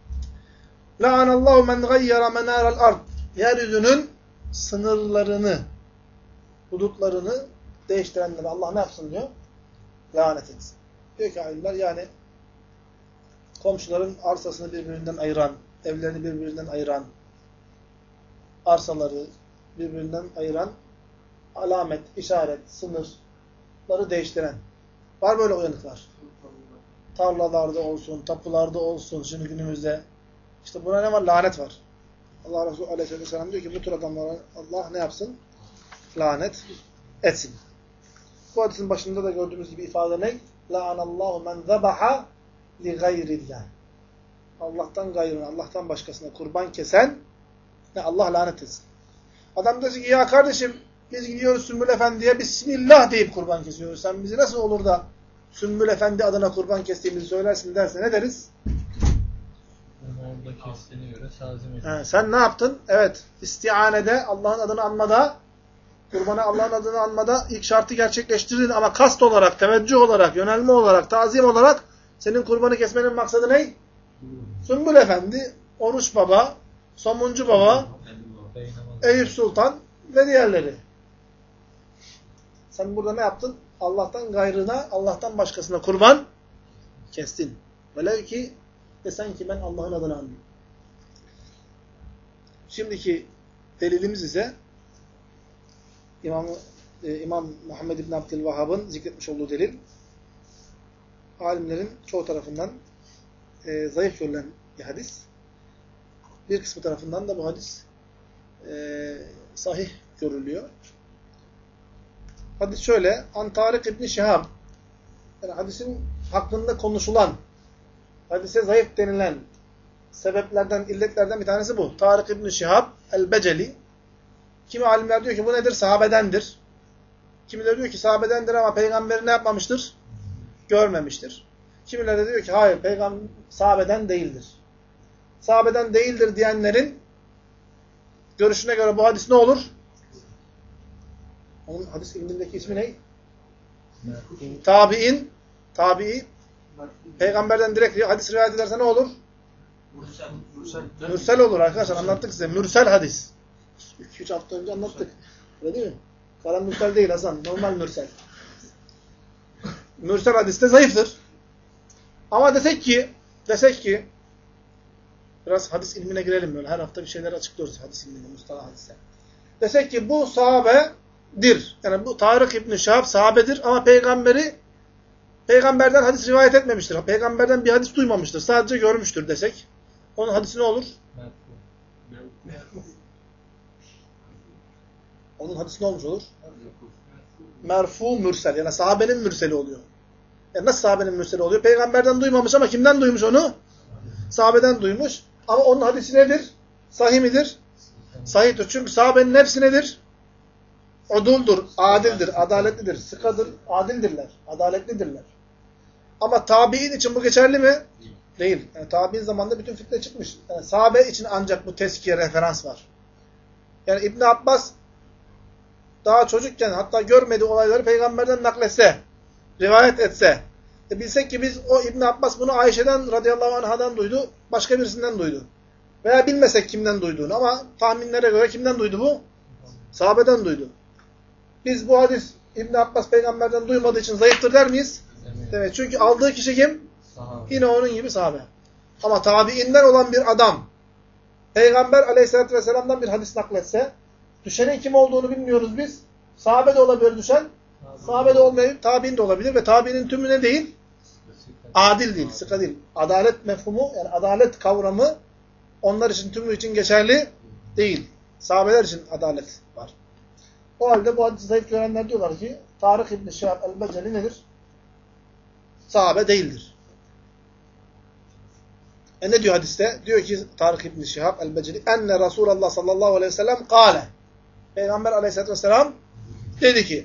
La'anallahu men gayyara menâral ard. Yeryüzünün sınırlarını, hudutlarını değiştirenlere Allah ne yapsın diyor? Lanet etsin. Diyor ki alimler, yani komşuların arsasını birbirinden ayıran, evlerini birbirinden ayıran, arsaları birbirinden ayıran alamet, işaret, sınırları değiştiren. Var böyle uyanıklar. Tarlalarda olsun, tapularda olsun, şimdi günümüzde. İşte buna ne var? Lanet var. Allah Resulü Aleyhisselam diyor ki bu tür adamlara Allah ne yapsın? Lanet etsin. Bu hadisin başında da gördüğümüz gibi ifade ne? La'anallahu men zebaha li gayrillah. Allah'tan gayrına, Allah'tan başkasına kurban kesen ne Allah lanet etsin. Adam diyor ki ya kardeşim biz gidiyoruz Sümbül Efendi'ye Bismillah deyip kurban kesiyoruz. Sen bizi nasıl olur da Sümbül Efendi adına kurban kestiğimizi söylersin derse ne deriz? Orada kestiğine göre sazim ediyor. Sen ne yaptın? Evet. İstianede, Allah'ın adını anmada, kurbana Allah'ın adını anmada ilk şartı gerçekleştirdin ama kast olarak, teveccüh olarak, yönelme olarak, tazim olarak senin kurbanı kesmenin maksadı ne? Sümbül Efendi, Oruç Baba, Somuncu Baba, Eyüp Sultan ve diğerleri. Sen burada ne yaptın? Allah'tan gayrına, Allah'tan başkasına kurban kestin. Velev ki desen ki ben Allah'ın adını andım. Şimdiki delilimiz ise İmam Muhammed İbn Abdülvahhab'ın zikretmiş olduğu delil, alimlerin çoğu tarafından zayıf görülen bir hadis. Bir kısmı tarafından da bu hadis sahih görülüyor. Hadis şöyle, An-Tarik İbn Şihab, yani hadisin hakkında konuşulan, hadise zayıf denilen sebeplerden, illetlerden bir tanesi bu. Tarik İbn Şihab el-Beceli. Kimi alimler diyor ki bu nedir? Sahabedendir. Kimileri diyor ki sahabedendir ama peygamberi ne yapmamıştır? Görmemiştir. Kimileri de diyor ki hayır, peygamber sahabeden değildir. Sahabeden değildir diyenlerin görüşüne göre bu hadis ne olur? Onun hadis ilmindeki ismi ne? Tabi'i. Peygamberden direkt hadis rivayet ederse ne olur? Mürsel olur arkadaşlar. Anlattık size. Mürsel hadis. 2-3 hafta önce anlattık. Öyle değil mi? Karan mürsel değil Hasan. Normal mürsel. Mürsel hadis de zayıftır. Ama desek ki biraz hadis ilmine girelim böyle. Her hafta bir şeyler açıklıyoruz hadis ilminde, mustalah hadise. Desek ki bu sahabedir. Yani bu Tarık İbn-i Şahab sahabedir ama peygamberden hadis rivayet etmemiştir. Peygamberden bir hadis duymamıştır. Sadece görmüştür desek. Onun hadisi ne olur? Onun hadisi ne olmuş olur? Merfu mürsel. Yani sahabenin mürseli oluyor. Yani nasıl sahabenin mürseli oluyor? Peygamberden duymamış ama kimden duymuş onu? Sahabeden duymuş. Ama onun hadisi nedir? Sahih midir? Sahihtir. Çünkü sahabenin hepsi nedir? Uduldur, adildir, adaletlidir, sıkadır, adildirler, adaletlidirler. Ama tabi'in için bu geçerli mi? Değil. Yani tabi'in zamanında bütün fitne çıkmış. Yani sahabe için ancak bu tezkiye referans var. Yani İbn Abbas daha çocukken hatta görmediği olayları peygamberden nakletse, rivayet etse, bilsek ki biz o İbn Abbas bunu Ayşe'den radıyallahu anhadan duydu, başka birisinden duydu. Veya bilmesek kimden duyduğunu ama tahminlere göre kimden duydu bu? Sahabeden duydu. Biz bu hadis İbn Abbas peygamberden duymadığı için zayıftır der miyiz? Evet. Çünkü aldığı kişi kim? Sahabe. Yine onun gibi sahabe. Ama tabiinden olan bir adam Peygamber aleyhissalatü vesselam'dan bir hadis nakletse düşenin kim olduğunu bilmiyoruz biz. Sahabe de olabilir düşen. Sahabe de olmayabilir. Tabiin de olabilir. Ve tabiinin tümü ne değil? Adil değil. Sıka değil. Adalet mefhumu yani adalet kavramı onlar için tümü için geçerli değil. Sahabeler için adalet var. O halde bu hadisi zayıf görenler diyorlar ki Tarık İbn-i Şihab el-Beceli nedir? Sahabe değildir. Ne diyor hadiste? Diyor ki Tarık İbn-i Şihab el-Beceli enne Resulullah sallallahu aleyhi ve sellem kâle. Peygamber aleyhissalatü vesselam dedi ki.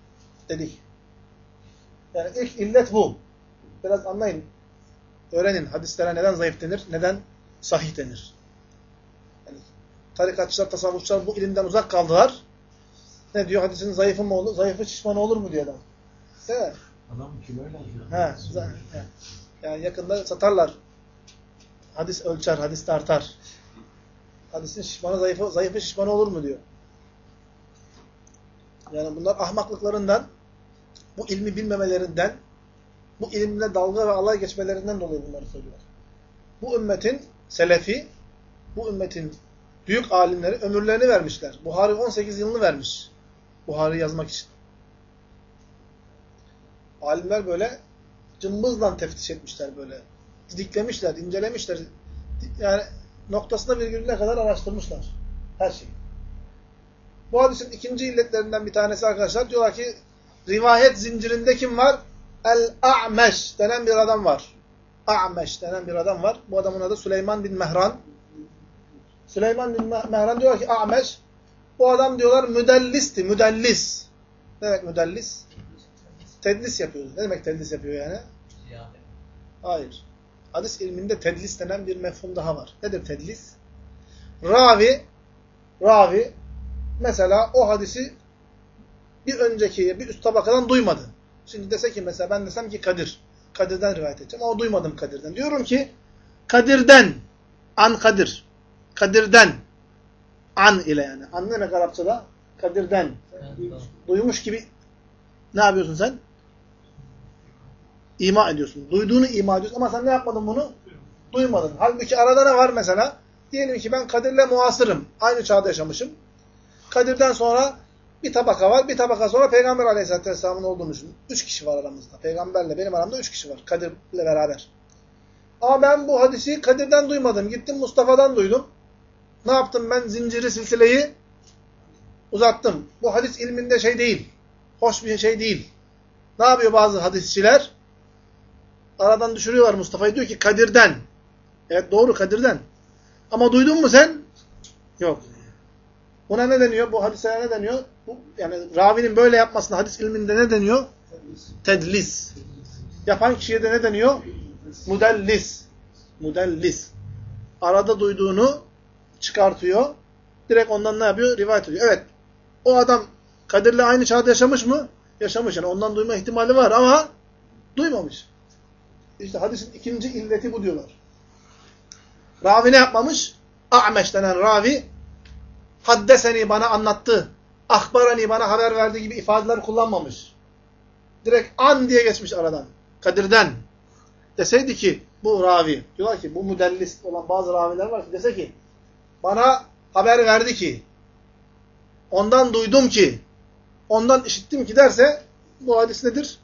Yani ilk illet bu. Biraz anlayın. Öğrenin. Hadislere neden zayıf denir? Neden sahih denir? Yani tarikatçılar, tasavvufçular bu ilimden uzak kaldılar. Ne diyor? Hadisin zayıfı mı olur? Zayıfı şişmanı olur mu diyor adam. Değil mi? Adam kim öyle yazıyor? Yani yakında satarlar. hadis ölçer, hadis tartar. Hadisin şişmanı zayıfı şişmanı olur mu diyor. Yani bunlar ahmaklıklarından, bu ilmi bilmemelerinden, bu ilimle dalga ve alay geçmelerinden dolayı bunları söylüyor. Bu ümmetin selefi, bu ümmetin büyük alimleri ömürlerini vermişler. Buhari 18 yılını vermiş. Buhari yazmak için. Alimler böyle cımbızla teftiş etmişler böyle. Didiklemişler, incelemişler. Yani noktasına virgülüne kadar araştırmışlar. Her şeyi. Bu hadisin ikinci illetlerinden bir tanesi arkadaşlar diyorlar ki rivayet zincirinde kim var? El-A'meş denen bir adam var. A'meş denen bir adam var. Bu adamın adı Süleyman bin Mehran. Süleyman bin Mehran diyor ki A'meş, bu adam diyorlar müdellisti. Müdellis. Ne demek müdellis? Tedlis yapıyor. Ne demek tedlis yapıyor yani? Hayır. Hadis ilminde tedlis denen bir mefhum daha var. Nedir tedlis? Ravi mesela o hadisi bir önceki, bir üst tabakadan duymadı. Şimdi dese ki mesela ben desem ki Kadir. Kadir'den rivayet edeceğim ama duymadım Kadir'den. Diyorum ki Kadir'den, an Kadir. Kadir'den, an ile yani. An ne demek Arapçada? Kadir'den. Duymuş gibi ne yapıyorsun sen? İma ediyorsun. Duyduğunu ima ediyorsun ama sen ne yapmadın bunu? Duymadın. Halbuki arada ne var mesela? Diyelim ki ben Kadir'le muasırım. Aynı çağda yaşamışım. Kadir'den sonra bir tabaka var. Bir tabaka sonra Peygamber Aleyhisselatü Vesselam'ın olduğunu düşünün. 3 kişi var aramızda. Peygamberle benim aramda 3 kişi var. Kadir'le beraber. Ama ben bu hadisi Kadir'den duymadım. Gittim Mustafa'dan duydum. Ne yaptım ben? Zinciri, silsileyi uzattım. Bu hadis ilminde şey değil. Hoş bir şey değil. Ne yapıyor bazı hadisçiler? Aradan düşürüyorlar Mustafa'yı. Diyor ki Kadir'den. Evet doğru Kadir'den. Ama duydun mu sen? Yok. Buna ne deniyor? Bu hadise ne deniyor? Yani ravinin böyle yapmasına hadis ilminde ne deniyor? Tedlis. Yapan kişiye de ne deniyor? Müdellis. Müdellis. Arada duyduğunu çıkartıyor. Direkt ondan ne yapıyor? Rivayet ediyor. Evet. O adam Kadir'le aynı çağda yaşamış mı? Yaşamış. Yani ondan duyma ihtimali var ama duymamış. İşte hadisin ikinci illeti bu diyorlar. Ravi ne yapmamış? A'meş denen ravi haddeseni bana anlattı. Ahbarani bana haber verdi gibi ifadeler kullanmamış. Direkt an diye geçmiş aradan. Kadir'den. Deseydi ki bu ravi, diyorlar ki bu müdellis olan bazı raviler var ki dese ki bana haber verdi ki ondan duydum ki ondan işittim ki derse bu hadis nedir?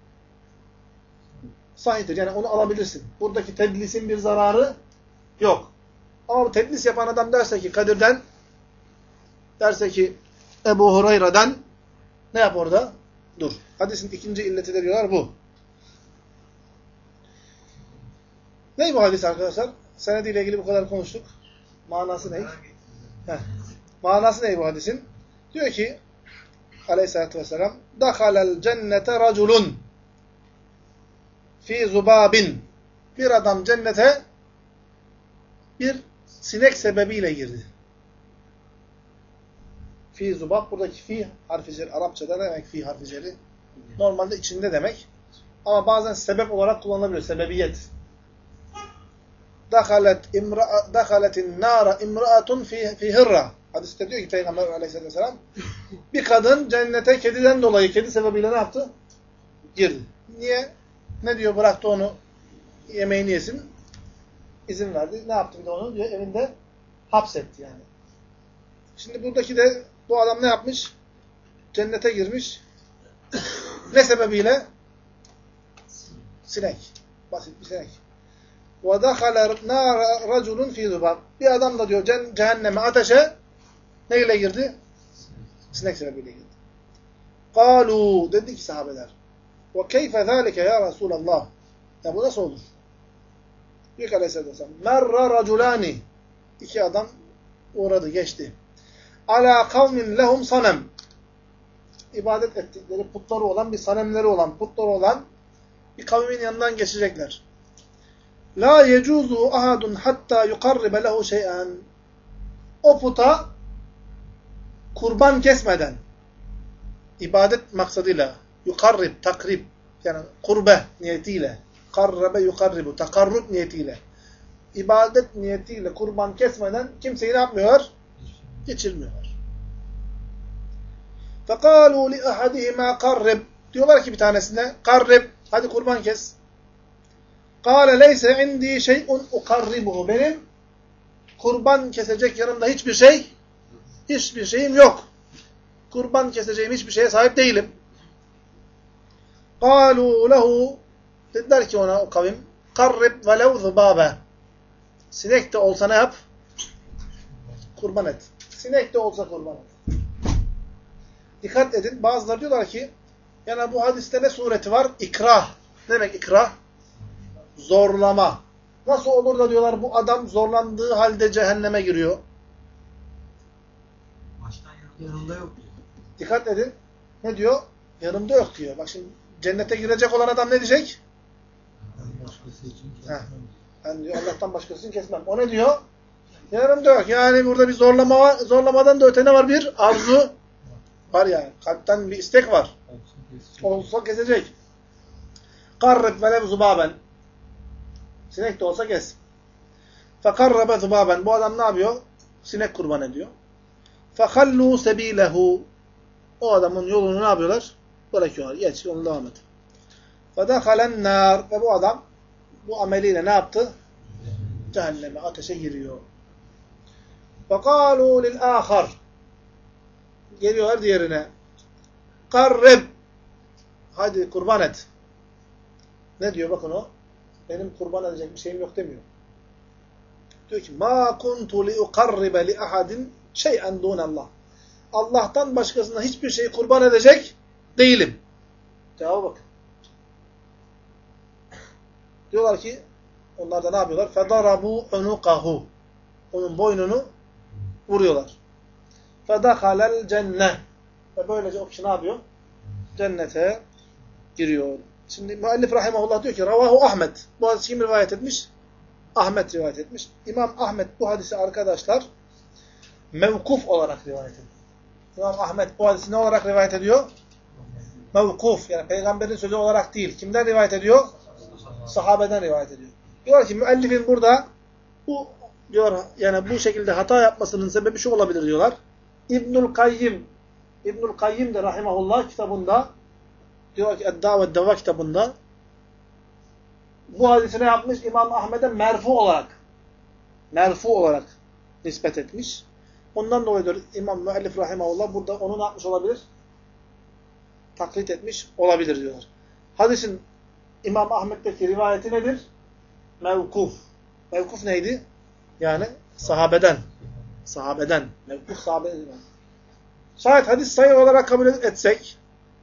Sahihtir. Yani onu alabilirsin. Buradaki tedlisin bir zararı yok. Ama bu tedlis yapan adam derse ki Kadir'den, derse ki Ebu Hureyre'den, ne yap orada? Dur. Hadisin ikinci illeti de diyorlar bu. Ne bu hadis arkadaşlar? Senediyle ilgili bu kadar konuştuk. Manası ne? Manası ne bu hadisin? Diyor ki Aleyhisselatü Vesselam دَخَلَ الْجَنَّةَ رَجُلٌ fi zubabin. Bir adam cennete bir sinek sebebiyle girdi. Fi zubab, buradaki fi harfi ceri, Arapçada ne demek fi harfi ceri? Normalde içinde demek. Ama bazen sebep olarak kullanılabilir. Sebebiyet. Dakaletin nara imraatun fi hirra. Hadiste diyor ki Peygamber Aleyhisselatü Vesselam bir kadın cennete kediden dolayı, kedi sebebiyle ne yaptı? Girdi. Niye? Ne diyor? Bıraktı onu yemeğini yesin. İzin verdi. Ne yaptı bir de onu? Diyor, evinde hapsetti yani. Şimdi buradaki de bu adam ne yapmış? Cennete girmiş. Ne sebebiyle? Sinek. Basit bir sinek. وَدَخَلَ نَارَ رَجُلٌ فِي ذُبَابٍ. Bir adam da diyor cehenneme, ateşe neyle girdi? Sinek sebebiyle girdi. قَالُوا dedi ki sahabeler. وَكَيْفَ ذَٰلِكَ يَا رَسُولَ اللّٰهِ. Ya bu nasıl olur? Diyor ki Aleyhisselatü Vesselam. مَرَّ رَجُلَانِ. İki adam uğradı, geçti. عَلَى قَوْمٍ لَهُمْ صَنَمٍ. İbadet ettikleri putları olan, bir sanemleri olan, putları olan bir kavmin yanından geçecekler. لَا يَجُوزُ أَحَدٌ حَتَّى يُقَرِّبَ لَهُ شَيْئًا. O puta kurban kesmeden, ibadet maksadıyla, yukarrib, takrib, yani kurbe niyetiyle, karrabe yukarribu, takarrub niyetiyle, ibadet niyetiyle kurban kesmeden kimseyi ne yapmıyorlar? Geçirmiyorlar. فَقَالُوا لِأَحَدِهِمَا قَرِّبْ diyorlar ki bir tanesine, qarrib, hadi kurban kes. قَالَ لَيْسَ عِنْدِي شَيْءٌ اُقَرِّبُهُ benim kurban kesecek yanımda hiçbir şeyim yok. Kurban keseceğim hiçbir şeye sahip değilim. قَالُوا لَهُ dediler ki ona o kavim, قَرِّبْ وَلَوْ ذُبَابَ sinek de olsa ne yap? Kurban et. Sinek de olsa kurban et. Dikkat edin. Bazıları diyorlar ki yani bu hadiste ne sureti var? İkrah. Ne demek ikrah? Zorlama. Nasıl olur da diyorlar bu adam zorlandığı halde cehenneme giriyor? Baştan yanında yok diyor. Dikkat edin. Ne diyor? Yanımda yok diyor. Bak şimdi cennete girecek olan adam ne diyecek? Ben diyor Allah'tan başkasını kesmem. O ne diyor? Yanımda yok. Yani burada bir zorlamadan da öte ne var? Bir arzu var yani. Kalpten bir istek var. Olsa kesecek. Karrib velev zubaben. Sinek de olsa kes. Fekarrabe zubaben. Bu adam ne yapıyor? Sinek kurban ediyor. Fekallû sebîlehu. O adamın yolunu ne yapıyorlar? Bırakıyorlar. Geç yolunu devam et. Fedehalen nâr. Ve bu adam bu ameliyle ne yaptı? Cehenneme, ateşe giriyor. فَقَالُوا لِلْآخَرِ geliyorlar diğerine. Karrib. Hadi kurban et. Ne diyor bakın o? Benim kurban edecek bir şeyim yok demiyor. Diyor ki مَا كُنْتُ لِيُقَرِّبَ لِأَحَدٍ شَيْئًا دُونَ اللّٰهِ Allah'tan başkasına hiçbir şeyi kurban edecek değilim. Cevaba bakın. Diyorlar ki onlar da ne yapıyorlar? فَضَرَبُوا عُنُقَهُ onun boynunu vuruyorlar. فَدَخَلَ الْجَنَّةِ ve böylece o kişi ne yapıyor? Cennete giriyor. Şimdi müellif rahimahullah diyor ki Ravahu Ahmet. Bu hadisi kim rivayet etmiş? Ahmet rivayet etmiş. İmam Ahmet bu hadisi arkadaşlar mevkuf olarak rivayet ediyor. İmam Ahmet bu hadisi ne olarak rivayet ediyor? Mevkuf. Yani peygamberin sözü olarak değil. Kimden rivayet ediyor? Sahabeden rivayet ediyor. Diyor ki müellifin burada bu diyor yani bu şekilde hata yapmasının sebebi şu olabilir diyorlar. İbnül Kayyim de rahimahullah kitabında diyor ki Edda ve Deva kitabında bu hadisine yapmış İmam Ahmed'e merfu olarak nispet etmiş. Ondan dolayı diyor İmam müellif rahimahullah burada onu ne yapmış olabilir? Taklit etmiş olabilir diyorlar. Hadisin İmam Ahmed'deki rivayeti nedir? Mevkuf. Mevkuf neydi? Yani sahabeden. Mevkuf sahabeden. Şayet hadis sayı olarak kabul etsek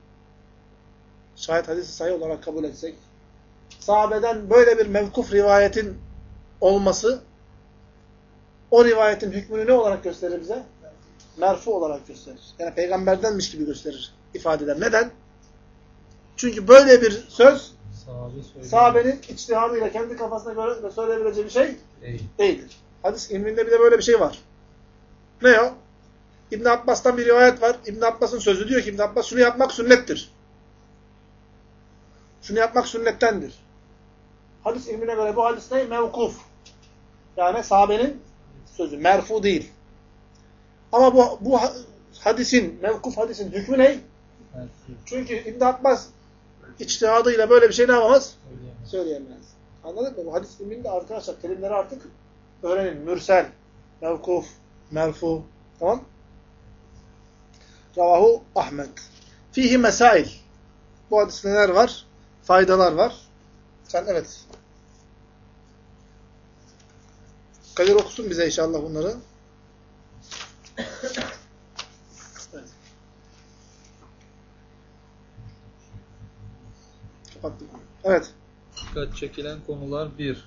sahabeden böyle bir mevkuf rivayetin olması o rivayetin hükmünü ne olarak gösterir bize? Merfu olarak gösterir. Yani peygamberdenmiş gibi gösterir, ifade eder. Neden? Çünkü böyle bir söz sahabenin içtihadıyla kendi kafasına göre söyleyebileceği bir şey değildir. Hadis ilminde bir de böyle bir şey var. Ne o? İbn Abbas'tan bir rivayet var. İbn Abbas'ın sözü diyor ki İbn Abbas şunu yapmak sünnettir. Şunu yapmak sünnettendir. Hadis ilmine göre bu hadis ne? Mevkuf. Yani sahabenin sözü. Merfu değil. Ama bu hadisin, mevkuf hadisin hükmü ne? Çünkü İbn Abbas içtihadıyla böyle bir şey ne yapamaz? Söyleyemez. Anladın mı? Bu hadis ilminde arkadaşlar terimleri artık öğrenin. Mürsel, mevkuf, merfu. Tamam? Ravahu Ahmed. Fihi mesail. Bu hadiste neler var? Faydalar var. Sen evet. Kadir okusun bize inşallah bunları. Evet. Kapattık. Evet. Dikkat çekilen konular 1.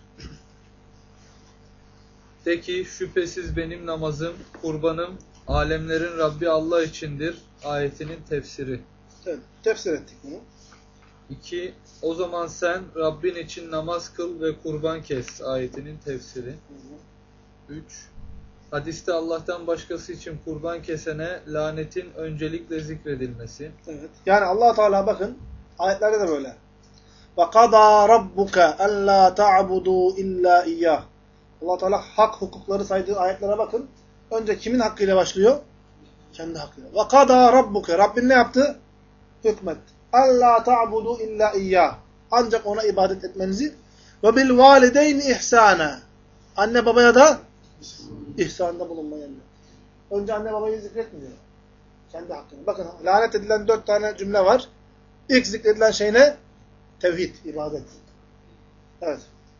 De ki şüphesiz benim namazım, kurbanım, alemlerin Rabbi Allah içindir. Ayetinin tefsiri. Evet. Tefsir ettik bunu. 2. O zaman sen Rabbin için namaz kıl ve kurban kes. Ayetinin tefsiri. 3. Hadiste Allah'tan başkası için kurban kesene lanetin öncelikle zikredilmesi. Evet. Yani Allah Teala bakın ayetlerde de böyle. وَقَضَى رَبُّكَ أَلَّا تَعْبُدُوا إِلَّا إِيَّهُ Allah Teala hak hukukları saydığı ayetlere bakın. Önce kimin hakkıyla başlıyor? Kendi hakkıyla. Ve kadâ rabbuke. Rabbin ne yaptı? Hükmet. Allâ ta'budu illa iyyâh. Ancak ona ibadet etmenizi ve bil valideyni ihsâne. Anne babaya da ihsanda bulunmayı emrediyor. Önce anne babayı zikretmiyor. Kendi hakkını. Bakın lanet edilen 4 tane cümle var. İlk zikredilen şey ne? Tevhid, ibadet. Evet.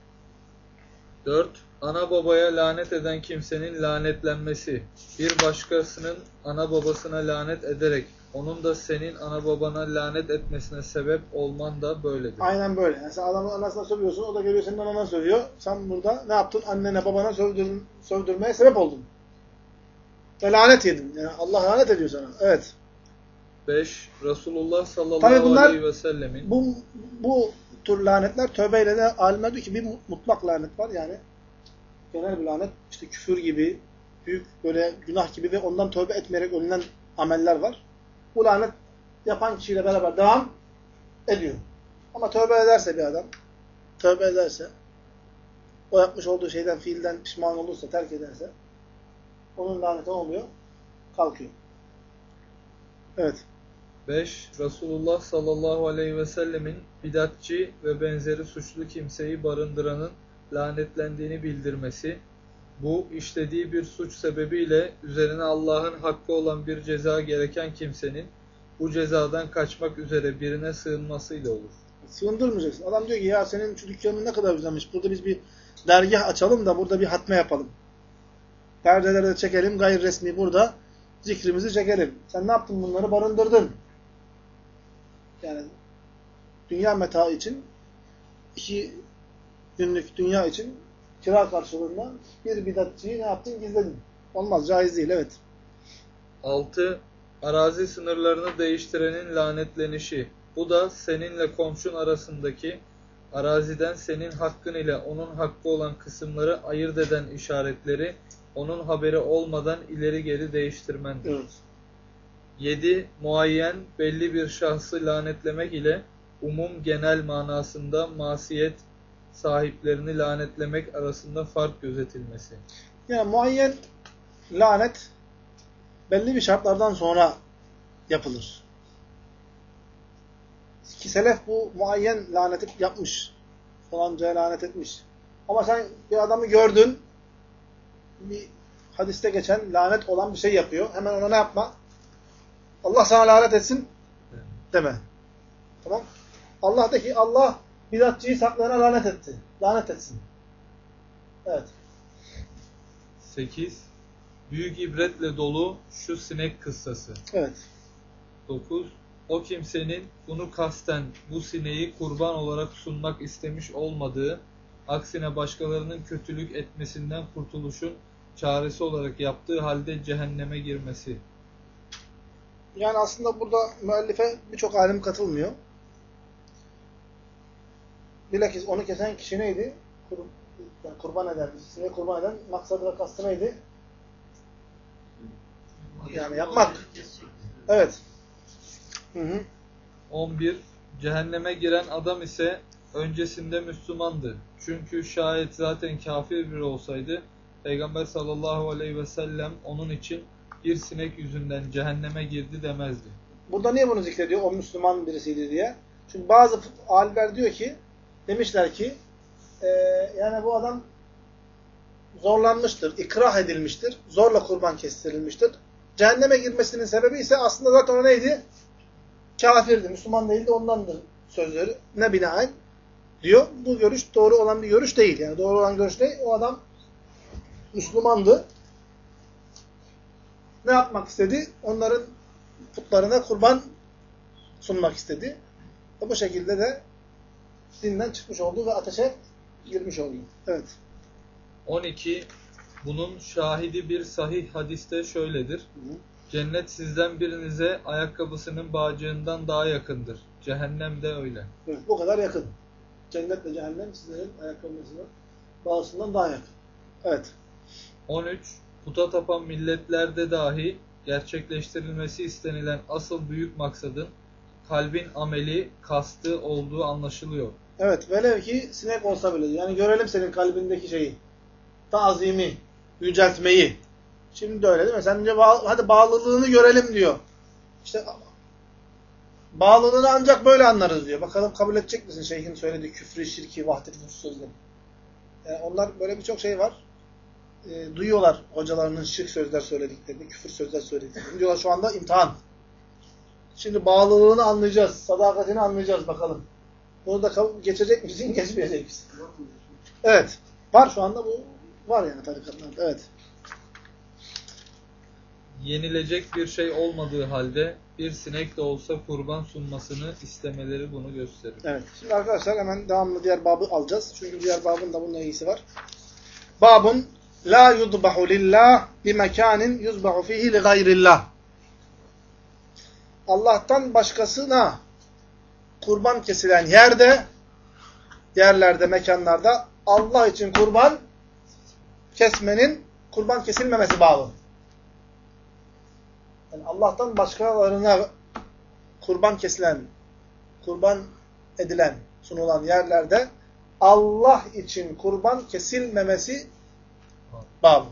4. Ana babaya lanet eden kimsenin lanetlenmesi. Bir başkasının ana babasına lanet ederek onun da senin ana babana lanet etmesine sebep olman da böyledir. Aynen böyle. Yani sen adamın anasına sövüyorsun, o da geliyor senin anana sövüyor. Sen burada ne yaptın? Annene babana sövdürmeye sebep oldun. Ve lanet yedin. Yani Allah lanet ediyor sana. Evet. 5. Resulullah Tabii sallallahu bunlar, aleyhi ve sellemin bu tür lanetler tövbeyle de alimler diyor ki bir mutlak lanet var. Yani genel bir lanet. İşte küfür gibi, büyük böyle günah gibi ve ondan tövbe etmeyerek ölünen ameller var. Bu lanet yapan kişiyle beraber devam ediyor. Ama tövbe ederse bir adam, tövbe ederse, o yapmış olduğu şeyden, fiilden pişman olursa, terk ederse, onun laneti oluyor? Kalkıyor. Evet. 5. Resulullah sallallahu aleyhi ve sellemin bidatçı ve benzeri suçlu kimseyi barındıranın lanetlendiğini bildirmesi, bu işlediği bir suç sebebiyle üzerine Allah'ın hakkı olan bir ceza gereken kimsenin bu cezadan kaçmak üzere birine sığınmasıyla olur. Sığındırmayacaksın. Adam diyor ki ya senin şu dükkanın ne kadar güzelmiş. Burada biz bir dergah açalım da burada bir hatme yapalım. Perdeleri de çekelim. Gayri resmi burada zikrimizi çekelim. Sen ne yaptın bunları? Barındırdın. Yani dünya metaı için 2 günlük dünya için kira karşılığında bir bidatçıyı ne yaptın? Gizledin. Olmaz. Caiz değil. Evet. 6. Arazi sınırlarını değiştirenin lanetlenişi. Bu da seninle komşun arasındaki araziden senin hakkın ile onun hakkı olan kısımları ayırt eden işaretleri onun haberi olmadan ileri geri değiştirmendir. Evet. 7. Muayyen belli bir şahsı lanetlemek ile umum genel manasında masiyet sahiplerini lanetlemek arasında fark gözetilmesi. Yani muayyen lanet belli bir şartlardan sonra yapılır. Ki selef bu muayyen laneti yapmış. Falancaya lanet etmiş. Ama sen bir adamı gördün, bir hadiste geçen lanet olan bir şey yapıyor. Hemen ona ne yapma? Allah sana lanet etsin deme. Tamam? Allah de ki Allah bidatçıyı saklayana lanet etti. Lanet etsin. Evet. 8. Büyük ibretle dolu şu sinek kıssası. Evet. 9. O kimsenin bunu kasten bu sineği kurban olarak sunmak istemiş olmadığı, aksine başkalarının kötülük etmesinden kurtuluşun çaresi olarak yaptığı halde cehenneme girmesi. Yani aslında burada müellife birçok alim katılmıyor. Bilakis onu kesen kişi neydi? Yani kurban eden, sineği kurban eden maksadı ve kastı neydi? Yani yapmak. Evet. Hı hı. 11. Cehenneme giren adam ise öncesinde Müslümandı. Çünkü şayet zaten kafir biri olsaydı Peygamber sallallahu aleyhi ve sellem onun için bir sinek yüzünden cehenneme girdi demezdi. Burada niye bunu zikrediyor? O Müslüman birisiydi diye. Çünkü bazı alimler diyor ki, demişler ki yani bu adam zorlanmıştır, ikrah edilmiştir, zorla kurban kestirilmiştir. Cehenneme girmesinin sebebi ise aslında zaten o neydi? Kafirdi, Müslüman değildi, ondandır sözleri. Ne binaen diyor. Bu görüş doğru olan bir görüş değil. Yani doğru olan görüş değil. O adam Müslümandı. Ne yapmak istedi? Onların putlarına kurban sunmak istedi. Ve bu şekilde de dinden çıkmış oldu ve ateşe girmiş oldu. Evet. 12. Bunun şahidi bir sahih hadiste şöyledir. Cennet sizden birinize ayakkabısının bağcığından daha yakındır. Cehennem de öyle. Evet, bu kadar yakın. Cennet ve cehennem sizlerin ayakkabısının bağısından daha yakın. Evet. 13. Puta tapan milletlerde dahi gerçekleştirilmesi istenilen asıl büyük maksadın kalbin ameli, kastı olduğu anlaşılıyor. Evet, velev ki sinek olsa bile. Yani görelim senin kalbindeki şeyi. tazimi, yüceltmeyi. Şimdi de öyle değil mi? Sen diyor, hadi bağlılığını görelim diyor. İşte bağlılığını ancak böyle anlarız diyor. Bakalım kabul edecek misin şeyhin söylediği küfrü, şirki, vahdet-i vücut sözleri. Yani onlar böyle birçok şey var. Duyuyorlar hocalarının şirk sözler söylediklerini, küfür sözler söylediklerini. Diyorlar şu anda imtihan. Şimdi bağlılığını anlayacağız, sadakatini anlayacağız bakalım. Bunu da geçecek misin, geçmeyecek misin? Evet. Var şu anda bu. Var yani tarikatlarda. Evet. Yenilecek bir şey olmadığı halde bir sinek de olsa kurban sunmasını istemeleri bunu gösterir. Evet. Şimdi arkadaşlar hemen devamlı diğer babı alacağız. Çünkü diğer babın da bununla ilgisi var. Babun la yudbahu lillah bi mekanin yuzbahu fihi li gayrillah. Allah'tan başkasına kurban kesilen yerlerde, mekanlarda Allah için kurban kesilmemesi bağlı. Yani Allah'tan başkalarına kurban kesilen, kurban edilen, sunulan yerlerde Allah için kurban kesilmemesi bağlı.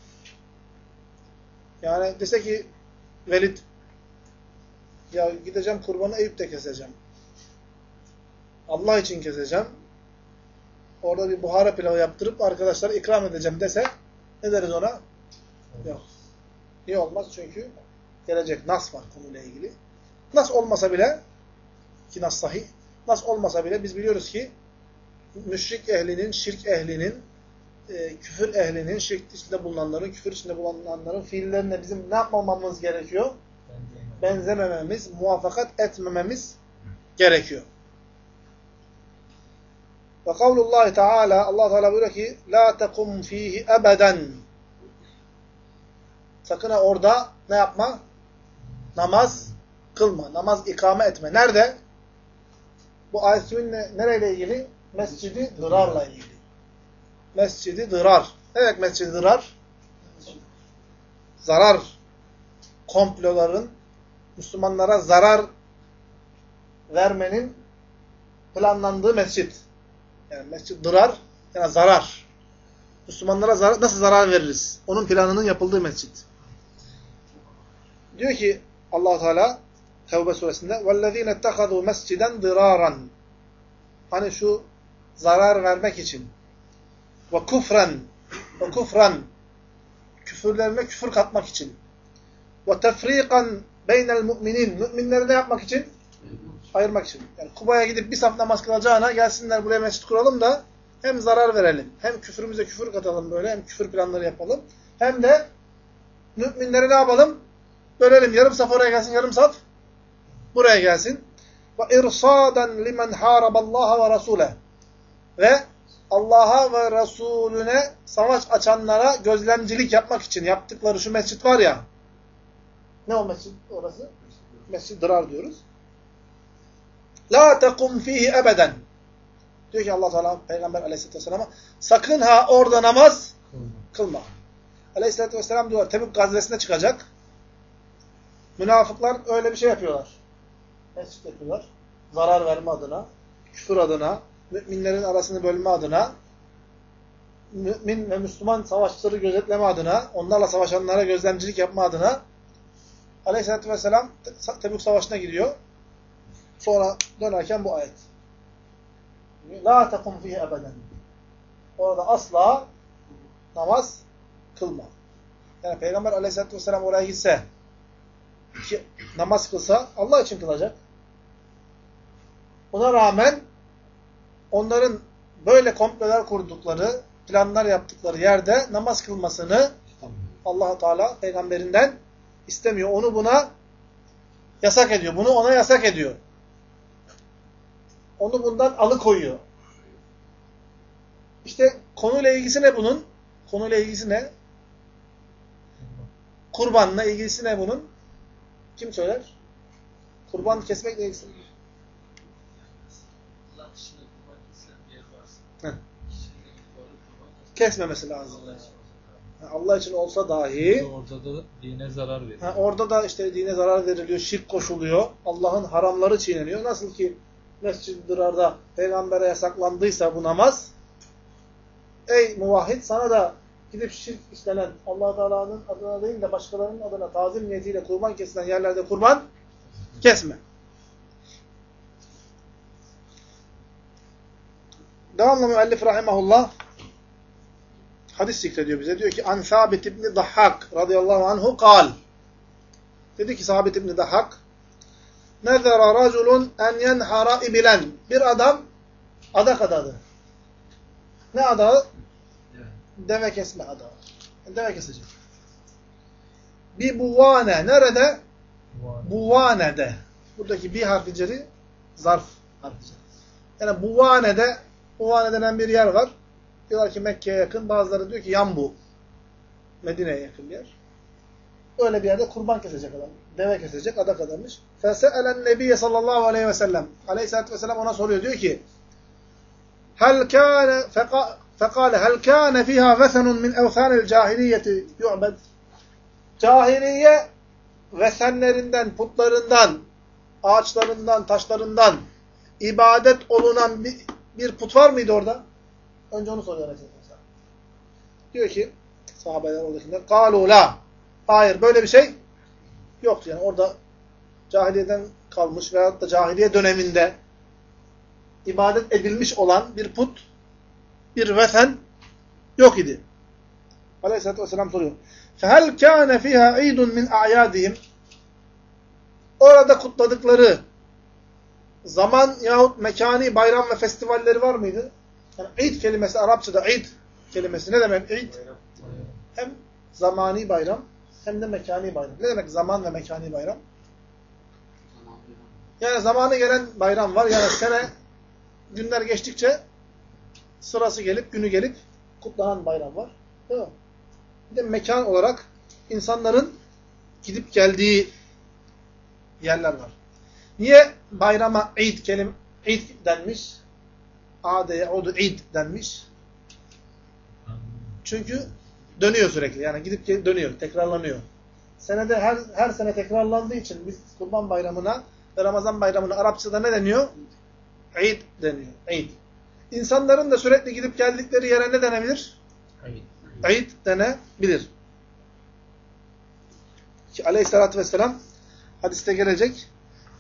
Yani dese ki Velid, ya gideceğim kurbanı Eyüp'te keseceğim. Allah için keseceğim. Orada bir buhara pilavı yaptırıp arkadaşlara ikram edeceğim dese ne deriz ona? Yok. Niye olmaz? Çünkü gelecek nas var konuyla ilgili. Nas olmasa bile, ki nas sahih, nas olmasa bile biz biliyoruz ki müşrik ehlinin, şirk ehlinin, küfür ehlinin, şirk içinde bulunanların, küfür içinde bulunanların fiillerine bizim ne yapmamamız gerekiyor? Benzemememiz, muvaffakat etmememiz gerekiyor. Ve kavlullahi Teala, Allah Teala buyuruyor ki la tekum fihi ebeden. Sakın ha orada ne yapma? Namaz kılma. Namaz ikame etme. Nerede? Bu ayet nereyle ilgili? Mescid-i Dırar'la ilgili. Mescid-i Dırar. Ne demek Mescid-i Dırar? Zarar komploların Müslümanlara zarar vermenin planlandığı mescit. Yani Mescid-i Dırar, yani zarar. Müslümanlara nasıl zarar veririz? Onun planının yapıldığı mescit. Diyor ki Allah Teala Tevbe suresinde وَالَّذ۪ينَ اتَّخَذُوا مَسْجِدًا ضِرَارًا. Hani şu zarar vermek için ve kufran küfürlerine küfür katmak için ve tefrikan beynel müminin müminleri ne yapmak için? Ayırmak için. Yani Kuba'ya gidip bir saf namaz kılacağına gelsinler buraya mescit kuralım da hem zarar verelim, hem küfrümüze küfür katalım böyle, hem küfür planları yapalım, hem de müminleri ne yapalım? Bölelim. Yarım saf oraya gelsin, yarım saf buraya gelsin. Ve irsadan limen haraballaha ve rasule. Ve Allah'a ve Resulüne savaş açanlara gözlemcilik yapmak için yaptıkları şu mescit var ya. Ne o mescit orası? Mescid-i Dırar diyoruz. La tekum fihi ebeden. Diyor ki Allah Teala Peygamber Aleyhisselatü Vesselam'a sakın ha orada namaz kılma. Aleyhisselatü Vesselam diyor Tebük gazvesine çıkacak. Münafıklar öyle bir şey yapıyorlar. Mescid yapıyorlar. Zarar verme adına, küfür adına, müminlerin arasını bölme adına, mümin ve Müslüman savaşçıları gözetleme adına, onlarla savaşanlara gözlemcilik yapma adına Aleyhisselatü Vesselam Tebük Savaşı'na gidiyor. Sonra dönerken bu ayet. La tekum fihi ebeden. Orada asla namaz kılma. Yani Peygamber Aleyhisselatü Vesselam oraya gitse ki namaz kılsa Allah için kılacak. Buna rağmen onların böyle komplolar kurdukları, planlar yaptıkları yerde namaz kılmasını Allah Teala peygamberinden istemiyor. Onu buna yasak ediyor. Bunu ona yasak ediyor. Onu bundan alıkoyuyor. İşte konuyla ilgisi ne bunun? Konuyla ilgisi ne? Kurbanla ilgisi ne bunun? Kim söyler? Kurban kesmekle ilgisi. Kesmemesi lazım. Allah için olsa dahi orada da dine zarar veriyor. Orada da işte dine zarar veriliyor, şirk koşuluyor. Allah'ın haramları çiğneniyor. Nasıl ki Mescid-i Dırar'da Peygamber'e yasaklandıysa bu namaz, ey muvahhid sana da gidip şirk işlenen Allah Teala'nın adına değil de başkalarının adına tazim niyetiyle kurban kesilen yerlerde kurban kesme. Devamlı müellif rahimahullah hadis zikrediyor bize. Diyor ki An Sabit ibn Dahhak radıyallahu anhu kal. Dedi ki Sabit ibn Dahhak nezera raculun en yenhara ibilen. Bir adam adak adadı. Ne adağı? Deve kesme adağı. Deve kesecek. Bir buvane. Nerede? Buvane'de. Buradaki bir harfi ceri zarf harfi ceri. Yani Buvane denen bir yer var. Diyorlar ki Mekke'ye yakın. Bazıları diyor ki Yambu. Medine'ye yakın bir yer. Öyle bir yerde kurban kesecek adam. Deve kesecek, adak adamış. Fese'elen Nebiye sallallahu aleyhi ve sellem. Aleyhisselatü vesselam ona soruyor. Diyor ki Fekale hel kâne fîhâ vesenun min evsânil cahiliyeti yu'bed. Cahiliye vesenlerinden, putlarından, ağaçlarından, taşlarından ibadet olunan bir put var mıydı orada? Önce onu soruyor Aleyhisselatü vesselam. Diyor ki sahabeler oradakiler kâlû lâ. Hayır, böyle bir şey yoktu. Yani orada cahiliyeden kalmış veyahut da cahiliye döneminde ibadet edilmiş olan bir put, bir vesen yok idi. Aleyhisselatü vesselam soruyor. فَهَلْ كَانَ فِيهَا عِيدٌ مِنْ اَعْيَادِهِمْ. Orada kutladıkları zaman yahut mekani bayram ve festivalleri var mıydı? Yani İd kelimesi, Arapçada İd kelimesi ne demek İd? Hem zamani bayram hem de mekani bayram. Ne demek zaman ve mekani bayram? Yani zamanı gelen bayram var. Yani sene günler geçtikçe sırası gelip, günü gelip kutlanan bayram var. Değil mi? Bir de mekan olarak insanların gidip geldiği yerler var. Niye bayrama İd denmiş? Ade yaudu İd denmiş. Çünkü dönüyor sürekli. Yani gidip dönüyor, tekrarlanıyor. Senede her sene tekrarlandığı için biz Kurban Bayramı'na ve Ramazan Bayramı'na Arapçada ne deniyor? İd deniyor. İd. İnsanların da sürekli gidip geldikleri yere ne denebilir? İd denebilir. Ki Aleyhisselatü Vesselam hadiste gelecek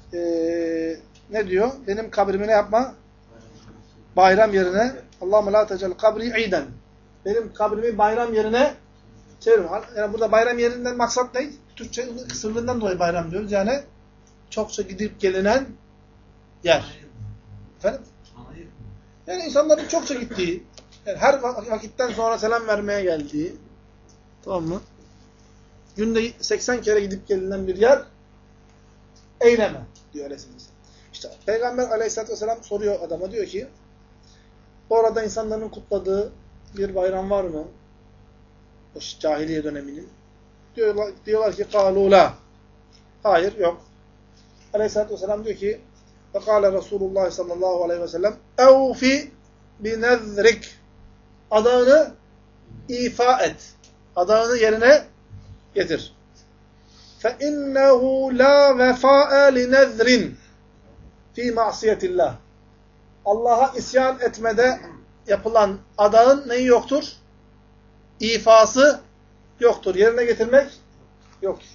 ne diyor? Benim kabrimi ne yapma? Bayram yerine Allahümme la tecel kabri iden. Benim kabrimi bayram yerine çevirme. Yani burada bayram yerinden maksat ne? Türkçe kısırlığından dolayı bayram diyoruz. Yani çokça gidip gelinen yer. Efendim? Yani insanların çokça gittiği, yani her vakitten sonra selam vermeye geldiği, tamam mı? Günde 80 kere gidip gelinen bir yer, eyleme diyor Aleyhisselatü Vesselam. İşte Peygamber Aleyhisselatü Vesselam soruyor adama, diyor ki, orada insanların kutladığı bir bayram var mı? O cahiliye döneminin. Diyorlar ki, قَالُوا لَا. Hayır, yok. Aleyhisselatü Vesselam diyor ki, فَقَالَ Resulullah sallallahu aleyhi ve sellem اَوْفِ بِنَذْرِكَ. Adağını ifa et. Adağını yerine getir. فَاِنَّهُ لَا وَفَاءَ لِنَذْرٍ فِي مَعْصِيَةِ اللّٰهِ. Allah'a isyan etmede yapılan adağın neyi yoktur? İfası yoktur. Yerine getirmek yoktur.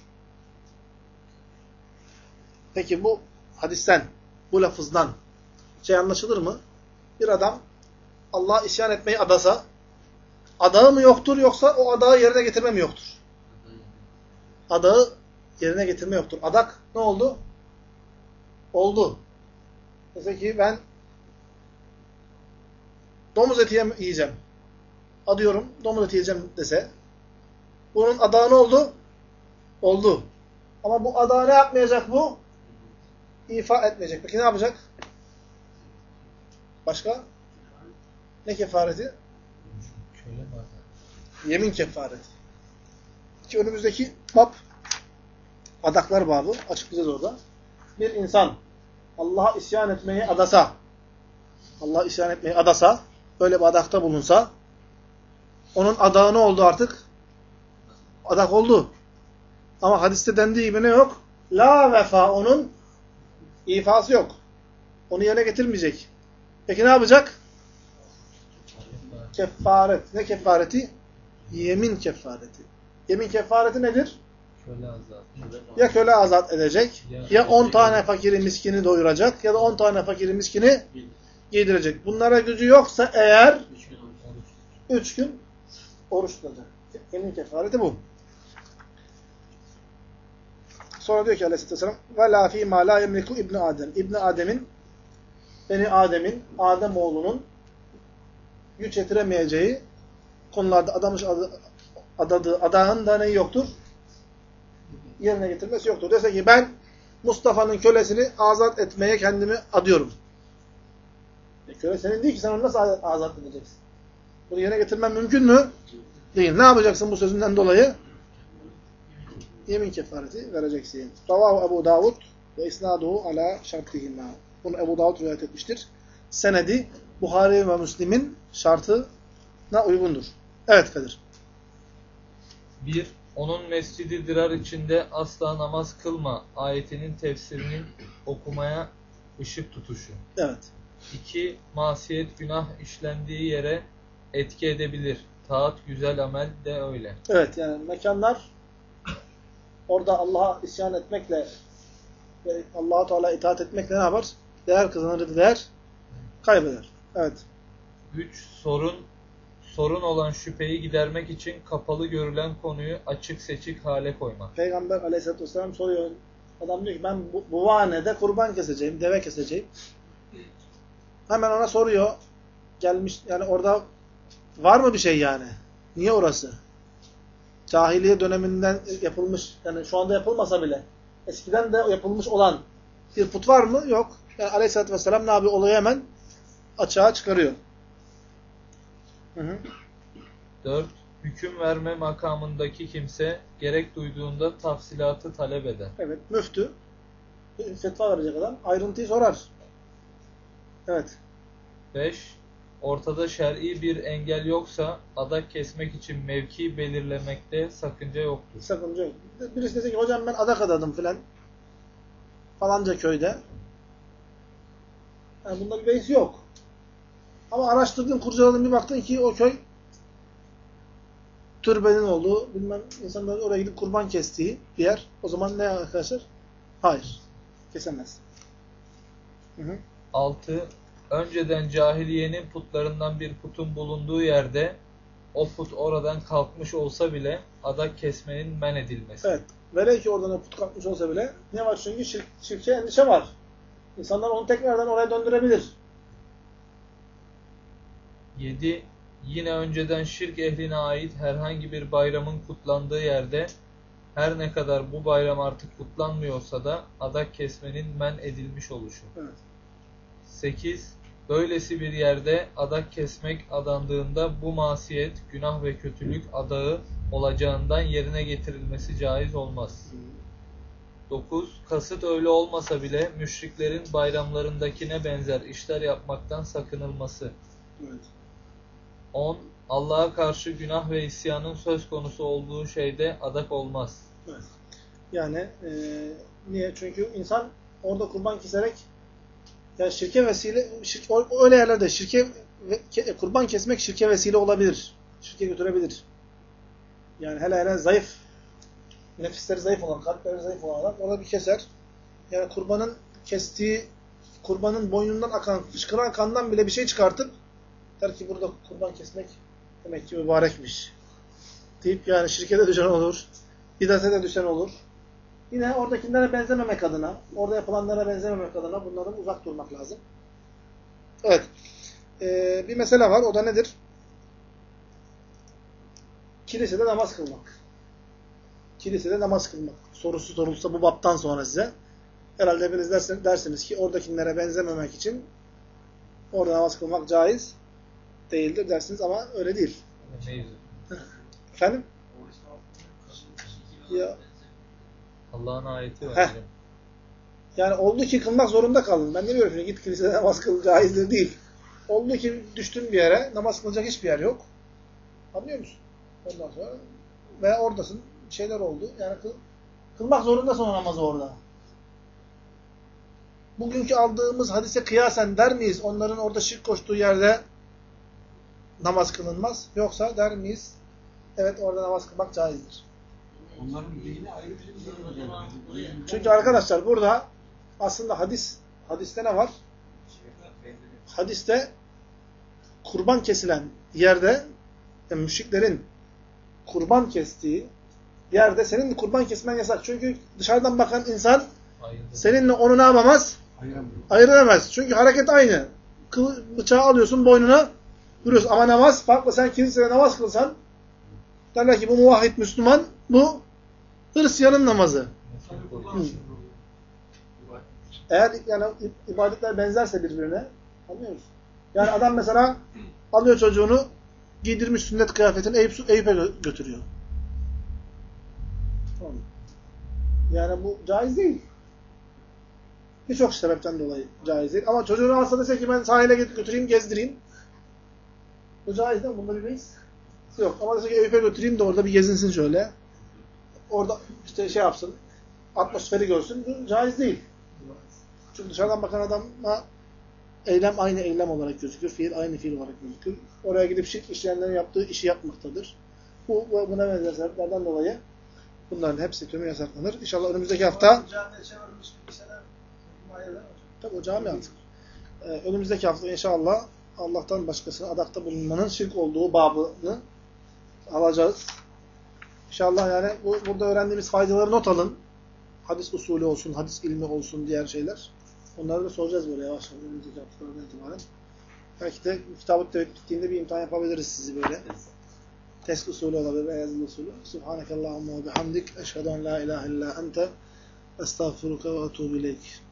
Peki bu hadisten, bu lafızdan şey anlaşılır mı? Bir adam Allah'a isyan etmeyi adasa, adağı mı yoktur yoksa o adağı yerine getirme mi yoktur? Adağı yerine getirme yoktur. Adak ne oldu? Oldu. Mesela ki ben domuz eti yiyeceğim. Adıyorum, domuz eti yiyeceğim dese, bunun adağı ne oldu? Oldu. Ama bu adağı ne yapmayacak bu? İfa etmeyecek. Peki ne yapacak? Başka? Ne kefareti? Yemin kefareti. Ki önümüzdeki bab, adaklar babı, açıklayacağız orada. Bir insan Allah'a isyan etmeyi adasa, Allah'a isyan etmeyi adasa, böyle bir adakta bulunsa, onun adağı ne oldu artık? Adak oldu. Ama hadiste dendiği gibi ne yok? La vefa, onun ifası yok. Onu yerine getirmeyecek. Peki ne yapacak? kefaret. Ne kefareti? Yemin kefareti. Yemin kefareti nedir? Köle azat. Ya köle azat edecek, ya 10 tane fakiri miskini doyuracak, ya da 10 tane fakiri miskini giydirecek. Bunlara gücü yoksa eğer 3 gün oruç tutacak. Yemin kefareti bu. Sonra diyor ki Aleyhisselatü Vesselam وَلَا ف۪ي مَا لَا يَمْلِكُ İbn Adem. İbn Adem'in, Beni Adem'in, Ademoğlunun güç yetiremeyeceği konularda adadığı adağın da neyi yoktur? Yerine getirmesi yoktur. Dese ki ben Mustafa'nın kölesini azat etmeye kendimi adıyorum. Köle senin değil ki, sen onu nasıl azat edeceksin? Bunu yerine getirmen mümkün mü? Değil. Ne yapacaksın bu sözünden dolayı? Yemin kefareti vereceksin. Ravahu Ebu Davud ve isnaduhu ala şartihima. Bunu Ebu Davud rivayet etmiştir. Senedi Buhari ve Müslim'in şartına uygundur. Evet Kadir. 1. Onun mescidi dirar içinde asla namaz kılma ayetinin tefsirinin okumaya ışık tutuşu. Evet. 2. Masiyet günah işlendiği yere etki edebilir. Taat güzel amel de öyle. Evet, yani mekanlar orada Allah'a isyan etmekle ve Allah-u Teala itaat etmekle ne yapar? Değer kazanır, değer kaybeder. Evet. 3. Sorun olan şüpheyi gidermek için kapalı görülen konuyu açık seçik hale koymak. Peygamber Aleyhisselatü Vesselam soruyor. Adam diyor ki ben bu vanede kurban keseceğim, deve keseceğim. Hemen ona soruyor. Gelmiş, yani orada var mı bir şey yani? Niye orası? Cahiliye döneminden yapılmış, yani şu anda yapılmasa bile eskiden de yapılmış olan bir put var mı? Yok. Yani Aleyhisselatü Vesselam ne yapıyor? Olayı hemen açığa çıkarıyor. Hı. 4. Hüküm verme makamındaki kimse gerek duyduğunda tafsilatı talep eder. Evet, müftü fetva verecek adam ayrıntıyı sorar. Evet. 5. Ortada şer'i bir engel yoksa adak kesmek için mevki belirlemekte sakınca yoktur. Sakınca yok. Birisi dese ki hocam ben adak adadım filan falanca köyde. Yani bunda bir beis yok. Ama araştırdın, kurcaladın, bir baktın ki o köy türbenin olduğu, bilmem insanların oraya gidip kurban kestiği bir yer. O zaman ne arkadaşlar? Hayır. Kesemez. 6. Önceden cahiliyenin putlarından bir putun bulunduğu yerde o put oradan kalkmış olsa bile adak kesmenin men edilmesi. Evet. Velev ki oradan o put kalkmış olsa bile ne var? Çünkü şirke endişe var. İnsanlar onu tekrardan oraya döndürebilir. 7. Yine önceden şirk ehline ait herhangi bir bayramın kutlandığı yerde her ne kadar bu bayram artık kutlanmıyorsa da adak kesmenin men edilmiş oluşu. Evet. 8. Böylesi bir yerde adak kesmek adandığında bu masiyet, günah ve kötülük adağı olacağından yerine getirilmesi caiz olmaz. 9. Kasıt öyle olmasa bile müşriklerin bayramlarındakine benzer işler yapmaktan sakınılması. Evet. 10. Allah'a karşı günah ve isyanın söz konusu olduğu şeyde adak olmaz. Evet. Yani niye? Çünkü insan orada kurban keserek yani şirke vesile, öyle yerlerde kurban kesmek şirke vesile olabilir. Şirke götürebilir. Yani hele zayıf, nefisleri zayıf olan, kalpleri zayıf olan adam orada bir keser. Yani kurbanın boynundan akan, fışkıran kandan bile bir şey çıkartıp der ki burada kurban kesmek demek ki mübarekmiş. Deyip yani şirke de düşen olur, bidate de düşen olur. Yine oradakilere benzememek adına, orada yapılanlara benzememek adına bunlardan uzak durmak lazım. Evet. Bir mesele var. O da nedir? Kilisede namaz kılmak. Kilisede namaz kılmak. Sorusu sorulsa bu baptan sonra size. Herhalde hepiniz dersiniz ki oradakilere benzememek için orada namaz kılmak caiz değildir dersiniz ama öyle değil. Efendim? Ya Allah'ın ayeti var. Yani oldu ki kılmak zorunda kalın. Ben ne diyorum şimdi git kilisede namaz kıl caizdir değil. Oldu ki düştün bir yere namaz kılacak hiçbir yer yok. Anlıyor musun? Ondan sonra veya oradasın şeyler oldu. Yani kılmak zorundasın o namazı orada. Bugünkü aldığımız hadise kıyasen der miyiz? Onların orada şirk koştuğu yerde namaz kılınmaz. Yoksa der miyiz? Evet, orada namaz kılmak caizdir. Onların dini ayrı bir şey. Çünkü arkadaşlar burada aslında hadiste ne var? Hadiste kurban kesilen yerde, yani müşriklerin kurban kestiği yerde senin de kurban kesmen yasak. Çünkü dışarıdan bakan insan seninle onu ne yapamaz? Ayıramaz. Çünkü hareket aynı. Bıçağı alıyorsun, boynuna vuruyorsun. Ama namaz farklı. Sen kilisede namaz kılsan derler ki bu muvahhid Müslüman, bu Hristiyanın namazı. Eğer yani ibadetler benzerse birbirine, anlıyor musun? Yani adam mesela alıyor çocuğunu, giydirmiş sünnet kıyafetini, Eyüp'e götürüyor. Tamam. Yani bu caiz değil. Birçok sebepten dolayı caiz değil. Ama çocuğunu alsa dese ki ben sahile götüreyim, gezdireyim. Bu caiz değil mi? Bunda bir beis yok. Ama dese ki Eyüp'e götüreyim de orada bir gezinsin şöyle. Orada işte şey yapsın, atmosferi görsün. Bu caiz değil. Çünkü dışarıdan bakan adama eylem aynı eylem olarak gözükür. Fiil aynı fiil olarak gözükür. Oraya gidip şirk işleyenlerin yaptığı işi yapmaktadır. Buna benzer sebeplerden dolayı bunların hepsi tümü yasaklanır. İnşallah önümüzdeki hafta tabi o cami artık. Önümüzdeki hafta inşallah Allah'tan başkasına adakta bulunmanın şirk olduğu babını alacağız. İnşallah yani burada öğrendiğimiz faydaları not alın. Hadis usulü olsun, hadis ilmi olsun, diğer şeyler. Onları da soracağız böyle yavaş yavaş önümüzdeki haftalardan itibaren. Belki de kitab-ı tevhid bittiğinde bir imtihan yapabiliriz sizi böyle. Test usulü olabilir veya yazılı usulü. Subhanekallahumma ve bihamdik. Eşhedü en la ilahe illa ente. Estağfiruka ve etûbü ileyk.